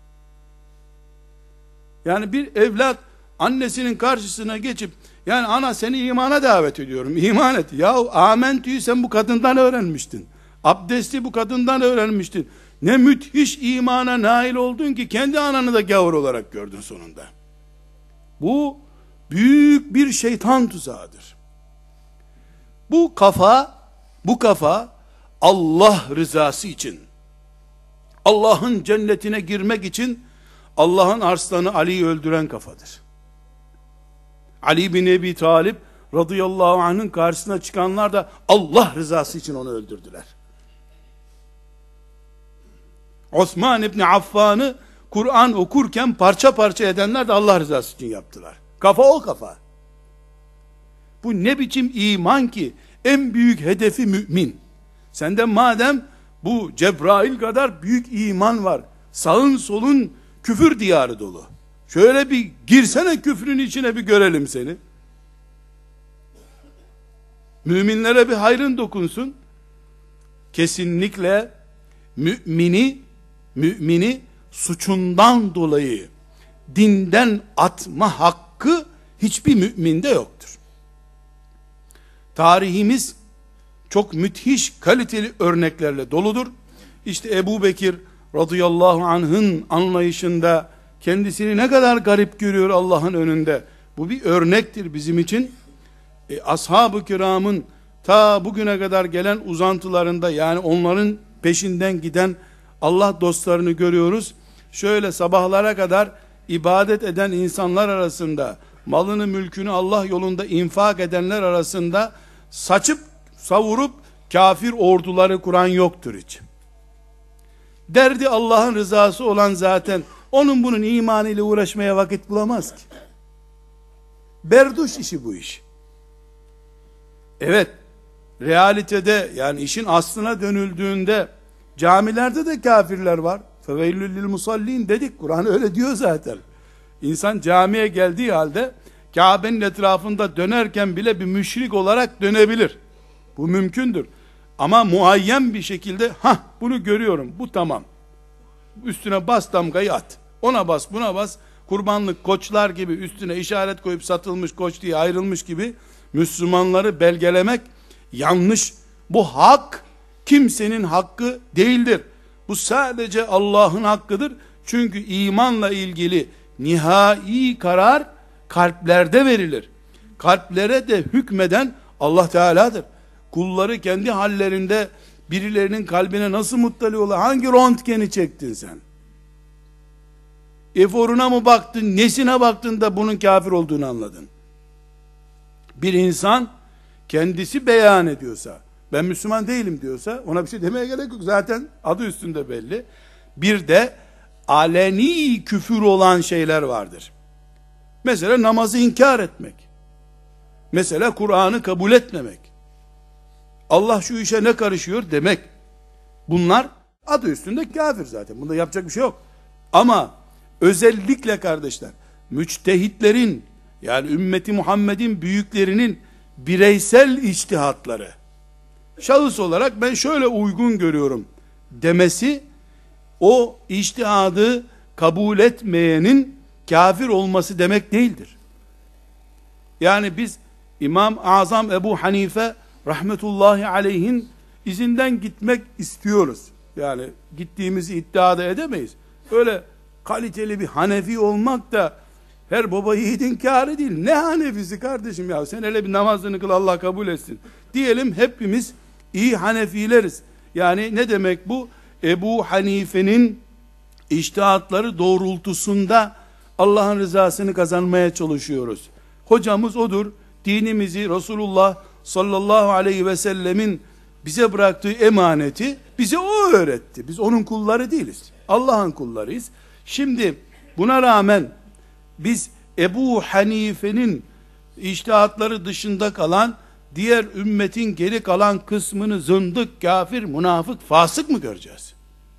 Yani bir evlat annesinin karşısına geçip, yani ana seni imana davet ediyorum, iman et. Yahu amentüyü sen bu kadından öğrenmiştin. Abdesti bu kadından öğrenmiştin. Ne müthiş imana nail oldun ki kendi ananı da gavur olarak gördün sonunda. Bu büyük bir şeytan tuzağıdır. Bu kafa, bu kafa Allah rızası için, Allah'ın cennetine girmek için Allah'ın arslanı Ali'yi öldüren kafadır. Ali bin Ebi Talib radıyallahu anh'ın karşısına çıkanlar da Allah rızası için onu öldürdüler. Osman İbni Affan'ı Kur'an okurken parça parça edenler de Allah rızası için yaptılar. Kafa o kafa. Bu ne biçim iman ki? En büyük hedefi mümin. Sende madem bu Cebrail kadar büyük iman var, sağın solun küfür diyarı dolu. Şöyle bir girsene küfrün içine, bir görelim seni. Müminlere bir hayrın dokunsun. Kesinlikle mümini, mümini suçundan dolayı dinden atma hakkı hiçbir müminde yoktur. Tarihimiz çok müthiş kaliteli örneklerle doludur. İşte Ebu Bekir radıyallahu anh'ın anlayışında kendisini ne kadar garip görüyor Allah'ın önünde. Bu bir örnektir bizim için. E, ashab-ı kiramın ta bugüne kadar gelen uzantılarında, yani onların peşinden giden Allah dostlarını görüyoruz. Şöyle sabahlara kadar ibadet eden insanlar arasında, malını mülkünü Allah yolunda infak edenler arasında saçıp savurup kafir orduları kuran yoktur hiç. Derdi Allah'ın rızası olan zaten onun bunun imanıyla uğraşmaya vakit bulamaz ki. Berduş işi bu iş. Evet, realitede, yani işin aslına dönüldüğünde camilerde de kafirler var. Feveylül lil musallin dedik, Kur'an öyle diyor zaten. İnsan camiye geldiği halde Kabe'nin etrafında dönerken bile bir müşrik olarak dönebilir. Bu mümkündür. Ama muayyen bir şekilde ha bunu görüyorum, bu tamam. Üstüne bas damgayı at. Ona bas, buna bas. Kurbanlık koçlar gibi üstüne işaret koyup satılmış koç diye ayrılmış gibi Müslümanları belgelemek yanlış. Bu hak kimsenin hakkı değildir. Bu sadece Allah'ın hakkıdır. Çünkü imanla ilgili nihai karar kalplerde verilir. Kalplere de hükmeden Allah Teala'dır. Kulları kendi hallerinde birilerinin kalbine nasıl muttali olur? Hangi röntgeni çektin sen? Eforuna mı baktın, nesine baktın da bunun kafir olduğunu anladın? Bir insan kendisi beyan ediyorsa, ben Müslüman değilim diyorsa, ona bir şey demeye gerek yok. Zaten adı üstünde belli. Bir de aleni küfür olan şeyler vardır. Mesela namazı inkar etmek. Mesela Kur'an'ı kabul etmemek. Allah şu işe ne karışıyor demek. Bunlar adı üstünde kafir zaten. Bunda yapacak bir şey yok. Ama özellikle kardeşler, müçtehitlerin, yani ümmeti Muhammed'in büyüklerinin bireysel içtihatları, şahıs olarak ben şöyle uygun görüyorum demesi, o içtihadı kabul etmeyenin kafir olması demek değildir. Yani biz İmam-ı Azam Ebu Hanife rahmetullahi aleyhin izinden gitmek istiyoruz. Yani gittiğimizi iddia da edemeyiz. Öyle kaliteli bir Hanefi olmak da her baba yiğidin kârı değil. Ne Hanefisi kardeşim ya, sen hele bir namazını kıl, Allah kabul etsin. Diyelim hepimiz iyi Hanefileriz. Yani ne demek bu? Ebu Hanife'nin içtihatları doğrultusunda Allah'ın rızasını kazanmaya çalışıyoruz. Hocamız odur. Dinimizi, Resulullah sallallahu aleyhi ve sellemin bize bıraktığı emaneti bize o öğretti. Biz onun kulları değiliz. Allah'ın kullarıyız. Şimdi buna rağmen biz Ebu Hanife'nin içtihatları dışında kalan diğer ümmetin geri kalan kısmını zındık, kafir, münafık, fasık mı göreceğiz?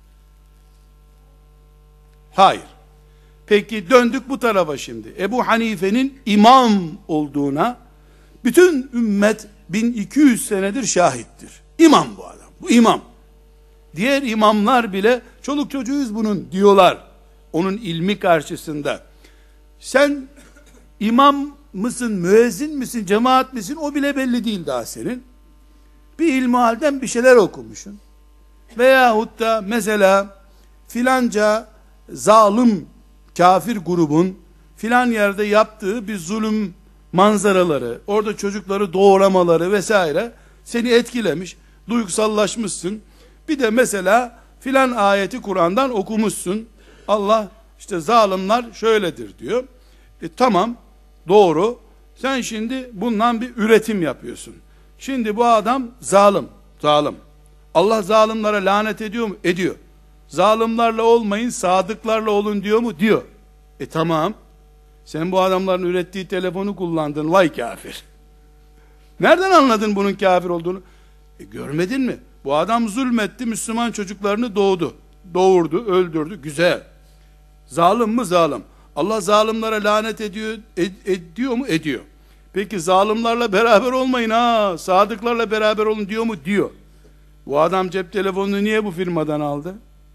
Hayır. Peki döndük bu tarafa şimdi. Ebu Hanife'nin imam olduğuna bütün ümmet bin iki yüz senedir şahittir. İmam bu adam. Bu imam. Diğer imamlar bile çoluk çocuğuyuz bunun diyorlar. Onun ilmi karşısında. Sen imam mısın, müezzin misin, cemaat misin, o bile belli değil daha senin. Bir ilmihalden bir şeyler okumuşsun. Veyahut da mesela filanca zalim kafir grubun filan yerde yaptığı bir zulüm manzaraları, orada çocukları doğramaları vesaire seni etkilemiş, duygusallaşmışsın. Bir de mesela filan ayeti Kur'an'dan okumuşsun. Allah işte zalimler şöyledir diyor. E tamam, doğru. Sen şimdi bundan bir üretim yapıyorsun. Şimdi bu adam zalim, zalim. Allah zalimlere lanet ediyor mu? Ediyor. Zalimlerle olmayın, sadıklarla olun diyor mu? Diyor. E tamam. Sen bu adamların ürettiği telefonu kullandın, vay kafir. Nereden anladın bunun kafir olduğunu? E görmedin mi? Bu adam zulmetti, Müslüman çocuklarını doğdu. Doğurdu, öldürdü, güzel. Zalim mi? Zalim. Allah zalimlere lanet ediyor, ed, ediyor mu? Ediyor. Peki zalimlerle beraber olmayın ha, sadıklarla beraber olun diyor mu? Diyor. Bu adam cep telefonunu niye bu firmadan aldı?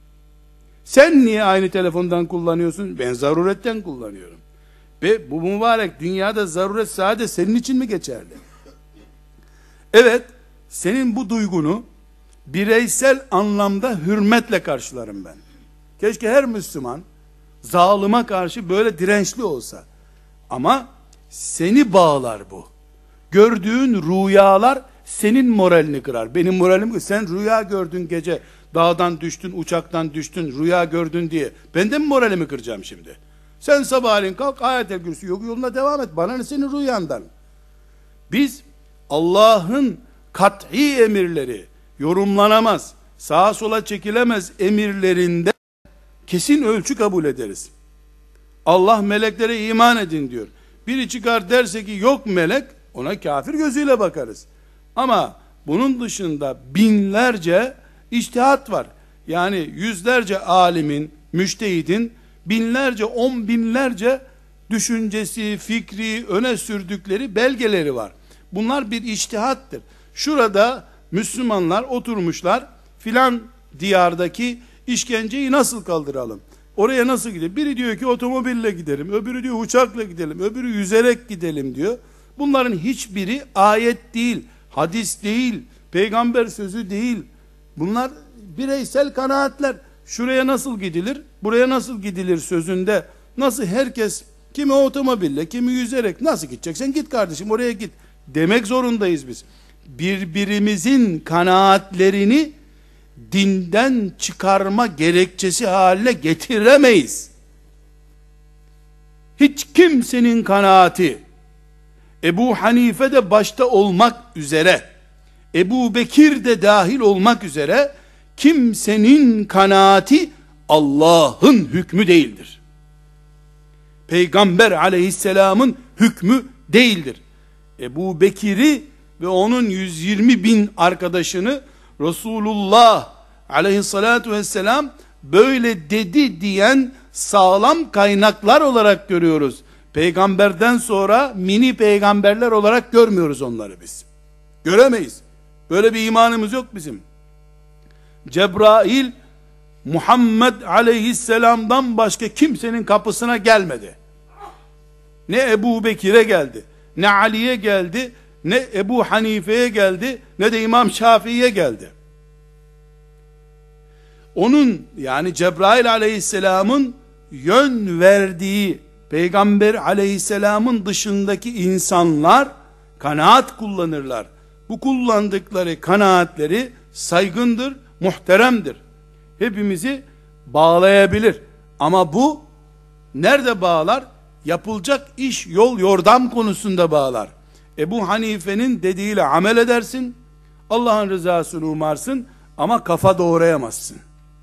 Sen niye aynı telefondan kullanıyorsun? Ben zaruretten kullanıyorum. Ve bu mübarek dünyada zaruret sadece senin için mi geçerli? Evet, senin bu duygunu bireysel anlamda hürmetle karşılarım ben. Keşke her Müslüman zalime karşı böyle dirençli olsa. Ama seni bağlar bu. Gördüğün rüyalar senin moralini kırar. Benim moralim kırar. Sen rüya gördün gece, dağdan düştün, uçaktan düştün, rüya gördün diye. Ben de mi moralimi kıracağım şimdi? Sen sabahleyin kalk, ayet-el kürsü yok, yoluna devam et. Bana ne senin rüyandan? Biz Allah'ın kat'i emirleri, yorumlanamaz, sağa sola çekilemez emirlerinde kesin ölçü kabul ederiz. Allah meleklere iman edin diyor. Biri çıkar derse ki yok melek, ona kafir gözüyle bakarız. Ama bunun dışında binlerce içtihat var. Yani yüzlerce alimin, müştehidin binlerce, on binlerce düşüncesi, fikri, öne sürdükleri belgeleri var. Bunlar bir içtihattır. Şurada Müslümanlar oturmuşlar, filan diyardaki işkenceyi nasıl kaldıralım? Oraya nasıl gidelim? Biri diyor ki otomobille gidelim, öbürü diyor uçakla gidelim, öbürü yüzerek gidelim diyor. Bunların hiçbiri ayet değil, hadis değil, peygamber sözü değil. Bunlar bireysel kanaatler. Şuraya nasıl gidilir, buraya nasıl gidilir sözünde, nasıl herkes, kimi otomobille, kimi yüzerek, nasıl gideceksen git kardeşim oraya git demek zorundayız biz. Birbirimizin kanaatlerini dinden çıkarma gerekçesi haline getiremeyiz. Hiç kimsenin kanaati, Ebu Hanife de başta olmak üzere, Ebu Bekir de dahil olmak üzere, kimsenin kanaati Allah'ın hükmü değildir. Peygamber aleyhisselamın hükmü değildir. Ebu Bekir'i ve onun yüz yirmi bin arkadaşını Resulullah aleyhissalatu vesselam böyle dedi diyen sağlam kaynaklar olarak görüyoruz. Peygamberden sonra mini peygamberler olarak görmüyoruz onları biz. Göremeyiz. Böyle bir imanımız yok bizim. Cebrail Muhammed aleyhisselamdan başka kimsenin kapısına gelmedi. Ne Ebu Bekir'e geldi, ne Ali'ye geldi, ne Ebu Hanife'ye geldi, ne de İmam Şafii'ye geldi. Onun, yani Cebrail aleyhisselamın yön verdiği Peygamber aleyhisselamın dışındaki insanlar kanaat kullanırlar. Bu kullandıkları kanaatleri saygındır, muhteremdir. Hepimizi bağlayabilir. Ama bu nerede bağlar? Yapılacak iş, yol, yordam konusunda bağlar. Ebu Hanife'nin dediğiyle amel edersin, Allah'ın rızasını umarsın ama kafa doğrayamazsın.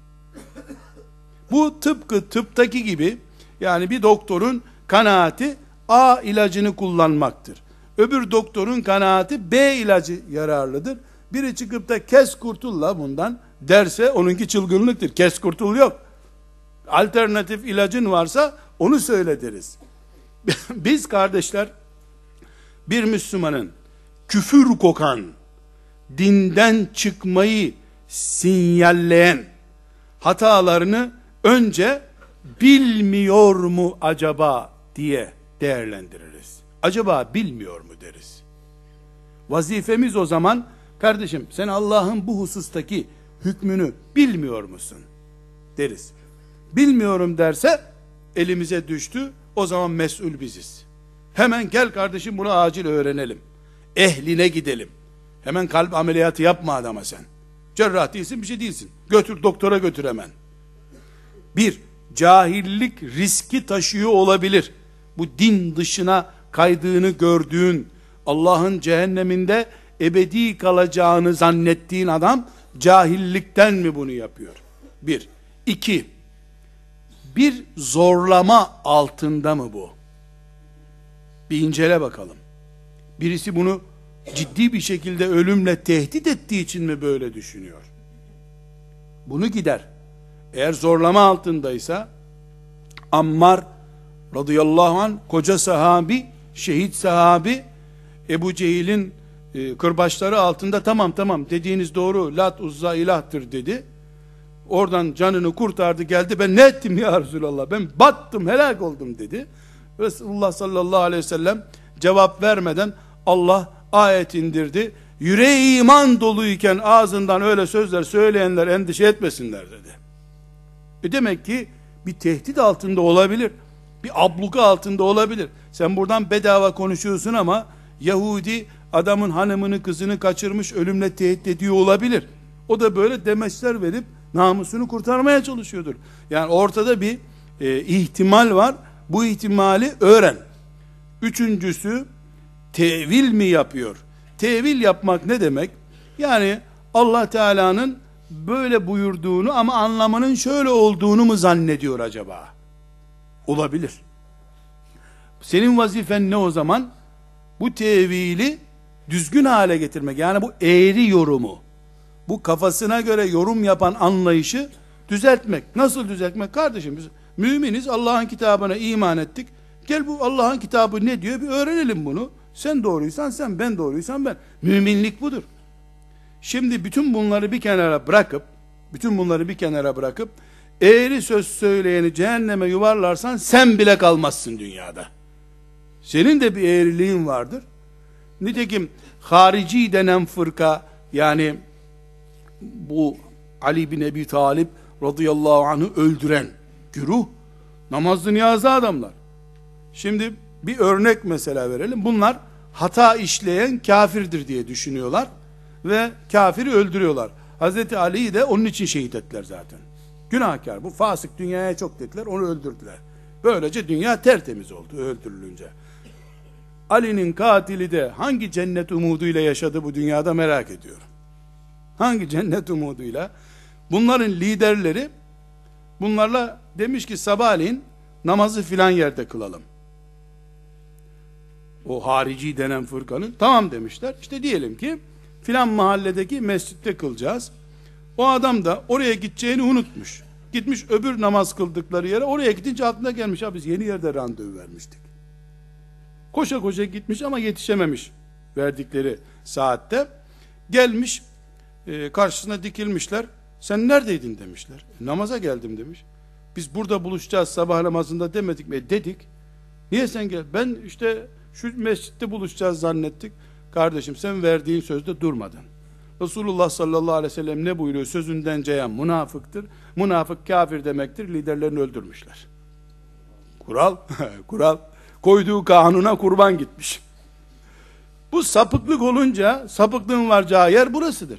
Bu tıpkı tıptaki gibi, yani bir doktorun kanaati A ilacını kullanmaktır. Öbür doktorun kanaati B ilacı yararlıdır. Biri çıkıp da kes kurtul la bundan derse onunki çılgınlıktır. Kes kurtul yok. Alternatif ilacın varsa onu söyle deriz. Biz kardeşler, bir Müslümanın küfür kokan, dinden çıkmayı sinyalleyen hatalarını önce bilmiyor mu acaba diye değerlendiririz. Acaba bilmiyor mu deriz. Vazifemiz o zaman, kardeşim sen Allah'ın bu husustaki hükmünü bilmiyor musun deriz. Bilmiyorum derse elimize düştü, o zaman mesul biziz. Hemen gel kardeşim bunu acil öğrenelim. Ehline gidelim. Hemen kalp ameliyatı yapma adama sen. Cerrah değilsin, bir şey değilsin. Götür doktora, götür hemen. Bir, cahillik riski taşıyor olabilir. Bu din dışına kaydığını gördüğün, Allah'ın cehenneminde ebedi kalacağını zannettiğin adam cahillikten mi bunu yapıyor? Bir. İki, bir zorlama altında mı bu? Bir incele bakalım. Birisi bunu ciddi bir şekilde ölümle tehdit ettiği için mi böyle düşünüyor? Bunu gider. Eğer zorlama altındaysa, Ammar radıyallahu anh koca sahabi, şehit sahabi, Ebu Cehil'in e, kırbaçları altında tamam tamam dediğiniz doğru, Lat Uzza ilahtır dedi. Oradan canını kurtardı, geldi, ben ne ettim ya Resulallah, ben battım, helak oldum dedi. Resulullah sallallahu aleyhi ve sellem cevap vermeden Allah ayet indirdi. Yüreği iman doluyken ağzından öyle sözler söyleyenler endişe etmesinler dedi. E demek ki bir tehdit altında olabilir. Bir abluka altında olabilir. Sen buradan bedava konuşuyorsun ama Yahudi adamın hanımını, kızını kaçırmış, ölümle tehdit ediyor olabilir. O da böyle demeçler verip namusunu kurtarmaya çalışıyordur. Yani ortada bir e, ihtimal var. Bu ihtimali öğren. Üçüncüsü, tevil mi yapıyor? Tevil yapmak ne demek? Yani Allah Teala'nın böyle buyurduğunu ama anlamının şöyle olduğunu mu zannediyor acaba? Olabilir. Senin vazifen ne o zaman? Bu tevili düzgün hale getirmek. Yani bu eğri yorumu, bu kafasına göre yorum yapan anlayışı düzeltmek. Nasıl düzeltmek? Kardeşim biz müminiz, Allah'ın kitabına iman ettik. Gel bu Allah'ın kitabı ne diyor bir öğrenelim bunu. Sen doğruysan sen, ben doğruysan ben. Müminlik budur. Şimdi bütün bunları bir kenara bırakıp, bütün bunları bir kenara bırakıp, eğri söz söyleyeni cehenneme yuvarlarsan sen bile kalmazsın dünyada. Senin de bir eğriliğin vardır. Nitekim harici denen fırka, yani bu Ali bin Ebi Talib radıyallahu anh'ı öldüren güruh, namazlı niyazlı adamlar. Şimdi bir örnek mesela verelim. Bunlar hata işleyen kafirdir diye düşünüyorlar ve kafiri öldürüyorlar. Hazreti Ali'yi de onun için şehit ettiler zaten. Günahkar, bu fasık, dünyaya çok dediler, onu öldürdüler. Böylece dünya tertemiz oldu öldürülünce. Ali'nin katili de hangi cennet umuduyla yaşadı bu dünyada merak ediyorum. Hangi cennet umuduyla? Bunların liderleri bunlarla demiş ki sabahleyin namazı filan yerde kılalım. O harici denen fırkanın tamam demişler. İşte diyelim ki filan mahalledeki mescitte kılacağız. O adam da oraya gideceğini unutmuş. Gitmiş öbür namaz kıldıkları yere, oraya gidince aklına gelmiş, ha biz yeni yerde randevu vermiştik. Koşa koşa gitmiş ama yetişememiş verdikleri saatte. Gelmiş, e, karşısına dikilmişler. Sen neredeydin demişler. E, namaza geldim demiş. Biz burada buluşacağız sabah namazında demedik mi? E, dedik. Niye sen gel? Ben işte şu mescitte buluşacağız zannettik. Kardeşim sen verdiğin sözde durmadın. Resulullah sallallahu aleyhi ve sellem ne buyuruyor? Sözünden cayan münafıktır. Münafık kafir demektir. Liderlerini öldürmüşler. Kural, kural. Koyduğu kanuna kurban gitmiş. Bu sapıklık olunca, sapıklığın varacağı yer burasıdır.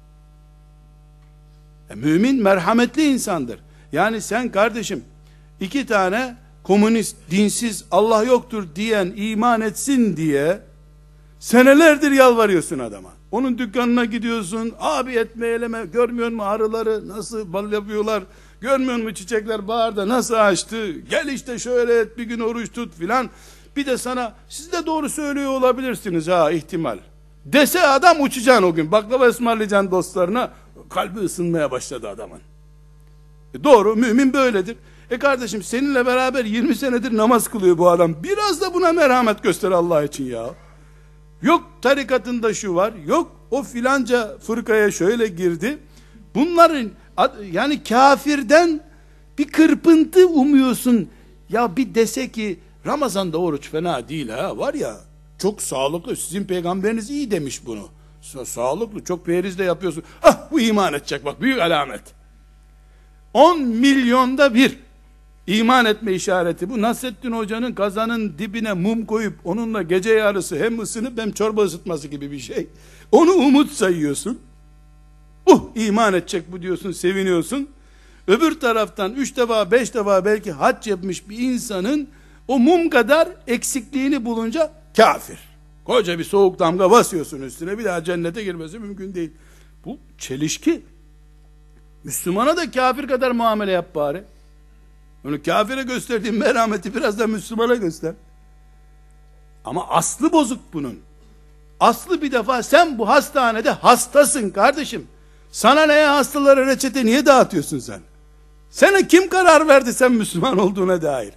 E, mümin merhametli insandır. Yani sen kardeşim, iki tane komünist, dinsiz, Allah yoktur diyen iman etsin diye senelerdir yalvarıyorsun adama. Onun dükkanına gidiyorsun, abi etme eyleme, görmüyor musun arıları nasıl bal yapıyorlar, görmüyor musun çiçekler baharda nasıl açtı, gel işte şöyle et, bir gün oruç tut filan. Bir de sana, siz de doğru söylüyor olabilirsiniz ha, ihtimal dese adam, uçacaksın o gün, baklava ısmarlayacaksın dostlarına, kalbi ısınmaya başladı adamın. E doğru, mümin böyledir. E kardeşim, seninle beraber yirmi senedir namaz kılıyor bu adam, biraz da buna merhamet göster Allah için ya. Yok tarikatında şu var, yok o filanca fırkaya şöyle girdi. Bunların yani kafirden bir kırpıntı umuyorsun. Ya bir dese ki Ramazan'da oruç fena değil ha, var ya çok sağlıklı, sizin peygamberiniz iyi demiş bunu. Sa sağlıklı, çok periz de yapıyorsun. Ah, bu iman edecek, bak büyük alamet. on milyonda bir iman etme işareti bu. Nasrettin Hoca'nın kazanın dibine mum koyup onunla gece yarısı hem ısınıp hem çorba ısıtması gibi bir şey. Onu umut sayıyorsun. Uh, iman edecek bu diyorsun, seviniyorsun. Öbür taraftan üç defa beş defa belki hac yapmış bir insanın o mum kadar eksikliğini bulunca kafir. Koca bir soğuk damga basıyorsun üstüne, bir daha cennete girmesi mümkün değil. Bu çelişki. Müslümana da kafir kadar muamele yap bari. Onu kafire gösterdiğin merhameti biraz da Müslümana göster. Ama aslı bozuk bunun. Aslı bir defa, sen bu hastanede hastasın kardeşim. Sana neye hastalara reçete niye dağıtıyorsun sen? Sana kim karar verdi sen Müslüman olduğuna dair?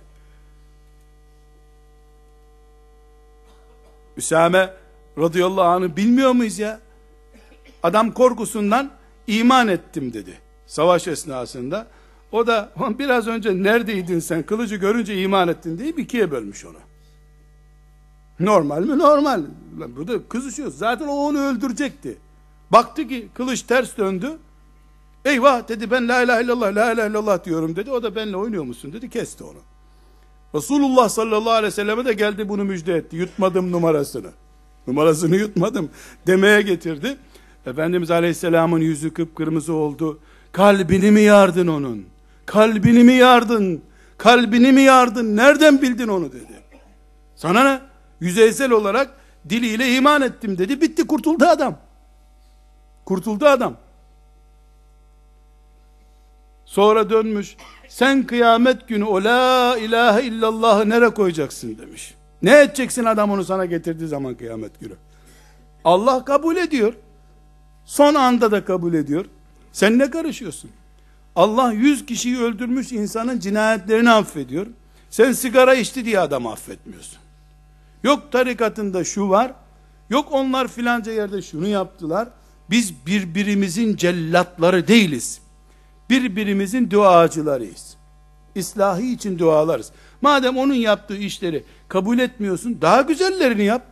Üsame radıyallahu anh'ı bilmiyor muyuz ya? Adam korkusundan iman ettim dedi. Savaş esnasında. O da biraz önce neredeydin sen, kılıcı görünce iman ettin deyip ikiye bölmüş onu. Normal mi? Normal. Burada kızışıyoruz. Zaten o onu öldürecekti. Baktı ki kılıç ters döndü. Eyvah dedi, ben la ilahe illallah, la ilahe illallah diyorum dedi. O da benimle oynuyor musun dedi, kesti onu. Resulullah sallallahu aleyhi ve selleme de geldi bunu müjde etti. Yutmadım numarasını. Numarasını yutmadım demeye getirdi. Efendimiz aleyhisselamın yüzü kıpkırmızı oldu. Kalbini mi yardın onun? Kalbini mi yardın? Kalbini mi yardın? Nereden bildin onu dedi. Sana ne? Yüzeysel olarak diliyle iman ettim dedi. Bitti, kurtuldu adam. Kurtuldu adam. Sonra dönmüş. Sen kıyamet günü o la ilahe illallah'ı nereye koyacaksın demiş. Ne edeceksin adam onu sana getirdiği zaman kıyamet günü? Allah kabul ediyor. Son anda da kabul ediyor. Sen ne karışıyorsun? Allah yüz kişiyi öldürmüş insanın cinayetlerini affediyor. Sen sigara içti diye adamı affetmiyorsun. Yok tarikatında şu var, yok onlar filanca yerde şunu yaptılar. Biz birbirimizin cellatları değiliz. Birbirimizin duacılarıyız. İslahı için dualarız. Madem onun yaptığı işleri kabul etmiyorsun, daha güzellerini yap.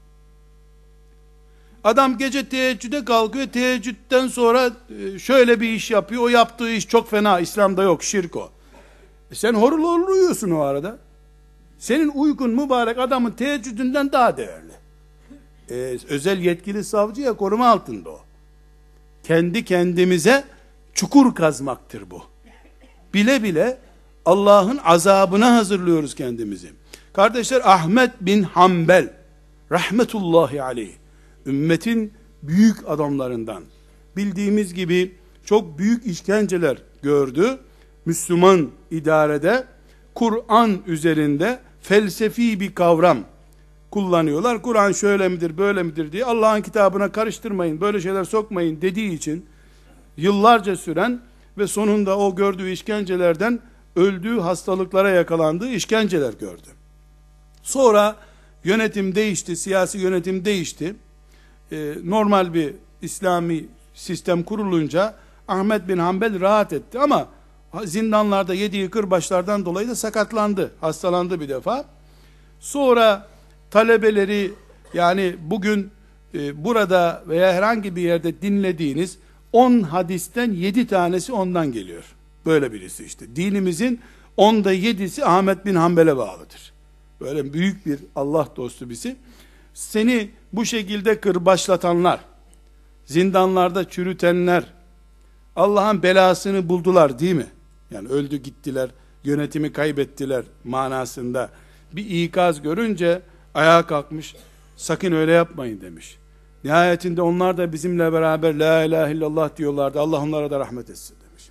Adam gece teheccüde kalkıyor, teheccüden sonra şöyle bir iş yapıyor, o yaptığı iş çok fena, İslam'da yok, şirk o. E sen horul horul uyuyorsun o arada. Senin uykun mübarek adamın teheccüdünden daha değerli. Ee, özel yetkili savcıya koruma altında o. Kendi kendimize çukur kazmaktır bu. Bile bile Allah'ın azabına hazırlıyoruz kendimizi. Kardeşler, Ahmet bin Hanbel rahmetullahi aleyh, ümmetin büyük adamlarından, bildiğimiz gibi çok büyük işkenceler gördü. Müslüman idarede Kur'an üzerinde felsefi bir kavram kullanıyorlar. Kur'an şöyle midir böyle midir diye Allah'ın kitabına karıştırmayın, böyle şeyler sokmayın dediği için yıllarca süren ve sonunda o gördüğü işkencelerden öldüğü, hastalıklara yakalandığı işkenceler gördü. Sonra yönetim değişti, siyasi yönetim değişti. Ee, normal bir İslami sistem kurulunca Ahmet bin Hanbel rahat etti ama zindanlarda yediği kırbaçlardan dolayı da sakatlandı, hastalandı bir defa. Sonra talebeleri, yani bugün e, burada veya herhangi bir yerde dinlediğiniz on hadisten yedi tanesi ondan geliyor. Böyle birisi işte. Dinimizin Onda yedisi Ahmet bin Hanbel'e bağlıdır. Böyle büyük bir Allah dostu birisi. Seni bu şekilde kırbaçlatanlar, zindanlarda çürütenler, Allah'ın belasını buldular değil mi? Yani öldü gittiler, yönetimi kaybettiler manasında bir ikaz görünce ayağa kalkmış, sakın öyle yapmayın demiş. Nihayetinde onlar da bizimle beraber la ilahe illallah diyorlardı, Allah onlara da rahmet etsin demiş.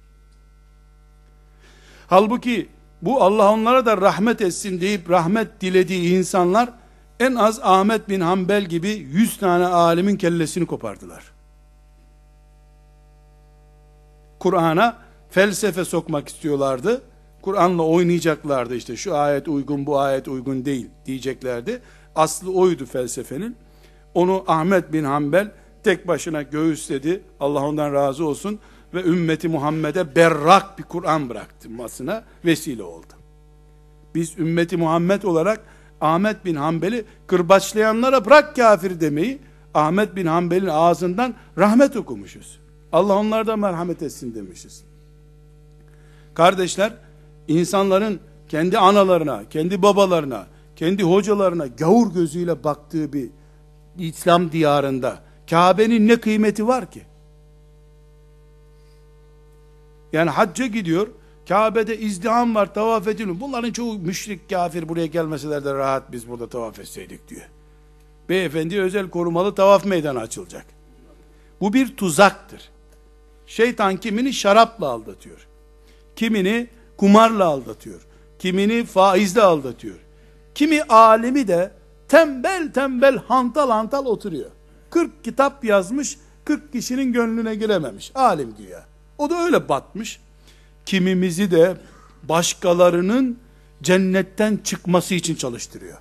Halbuki bu Allah onlara da rahmet etsin deyip rahmet dilediği insanlar en az Ahmet bin Hanbel gibi yüz tane alimin kellesini kopardılar. Kur'an'a felsefe sokmak istiyorlardı. Kur'an'la oynayacaklardı, işte şu ayet uygun, bu ayet uygun değil diyeceklerdi. Aslı oydu felsefenin. Onu Ahmet bin Hanbel tek başına göğüsledi. Allah ondan razı olsun ve ümmeti Muhammed'e berrak bir Kur'an bıraktırmasına vesile oldu. Biz ümmeti Muhammed olarak Ahmet bin Hanbel'i kırbaçlayanlara bırak kafir demeyi, Ahmet bin Hanbel'in ağzından rahmet okumuşuz. Allah onlardan merhamet etsin demişiz. Kardeşler, insanların kendi analarına, kendi babalarına, kendi hocalarına gavur gözüyle baktığı bir İslam diyarında Kabe'nin ne kıymeti var ki? Yani hacca gidiyor, Kabe'de izdiham var, tavaf edilmiyor. Bunların çoğu müşrik, kafir, buraya gelmeseler de rahat biz burada tavaf etseydik diyor. Beyefendi özel korumalı tavaf meydanı açılacak. Bu bir tuzaktır. Şeytan kimini şarapla aldatıyor. Kimini kumarla aldatıyor. Kimini faizle aldatıyor. Kimi alimi de tembel tembel hantal hantal oturuyor. kırk kitap yazmış, kırk kişinin gönlüne girememiş. Alim güya. O da öyle batmış. Kimimizi de başkalarının cennetten çıkması için çalıştırıyor.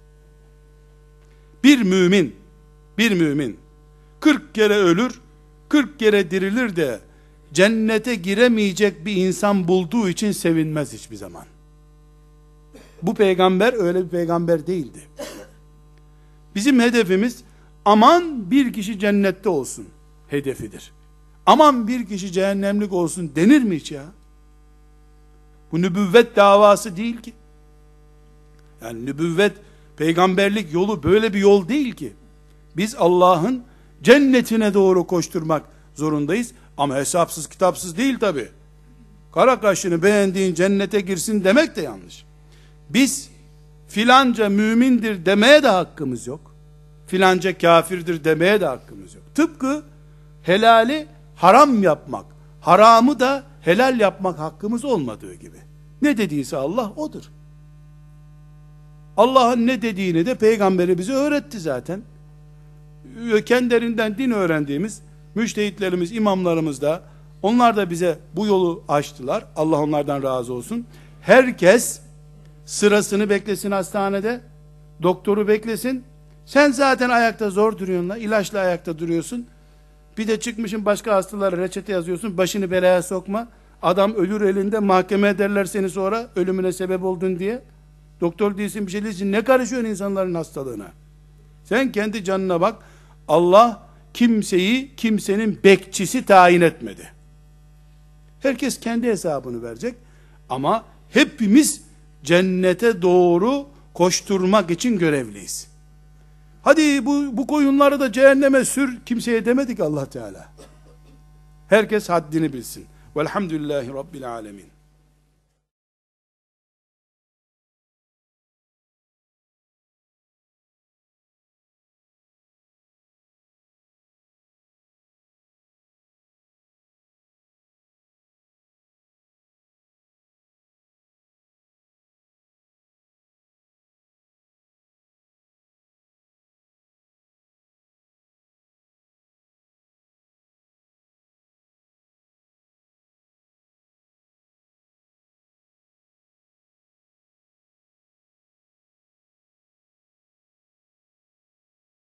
Bir mümin, bir mümin kırk kere ölür, kırk kere dirilir de cennete giremeyecek bir insan bulduğu için sevinmez hiçbir zaman. Bu peygamber öyle bir peygamber değildi. Bizim hedefimiz aman bir kişi cennette olsun hedefidir. Aman bir kişi cehennemlik olsun denir mi hiç ya? Bu nübüvvet davası değil ki. Yani nübüvvet, peygamberlik yolu böyle bir yol değil ki. Biz Allah'ın cennetine doğru koşturmak zorundayız. Ama hesapsız kitapsız değil tabi. Kara kaşını beğendiğin cennete girsin demek de yanlış. Biz filanca mümindir demeye de hakkımız yok. Filanca kafirdir demeye de hakkımız yok. Tıpkı helali haram yapmak, haramı da helal yapmak hakkımız olmadığı gibi. Ne dediyse Allah odur. Allah'ın ne dediğini de peygamberi bize öğretti zaten. Kendilerinden din öğrendiğimiz müştehitlerimiz, imamlarımız da, onlar da bize bu yolu açtılar. Allah onlardan razı olsun. Herkes sırasını beklesin hastanede, doktoru beklesin. Sen zaten ayakta zor duruyorsun, ilaçla ayakta duruyorsun. Bir de çıkmışın başka hastalara reçete yazıyorsun, başını belaya sokma. Adam ölür elinde, mahkeme ederler seni sonra, ölümüne sebep oldun diye. Doktor değilsin, bir şey değilsin, ne karışıyorsun insanların hastalığına? Sen kendi canına bak. Allah kimseyi kimsenin bekçisi tayin etmedi. Herkes kendi hesabını verecek. Ama hepimiz cennete doğru koşturmak için görevliyiz. Hadi bu, bu koyunları da cehenneme sür kimseye demedik Allah Teala. Herkes haddini bilsin. Velhamdülillahi Rabbil alemin.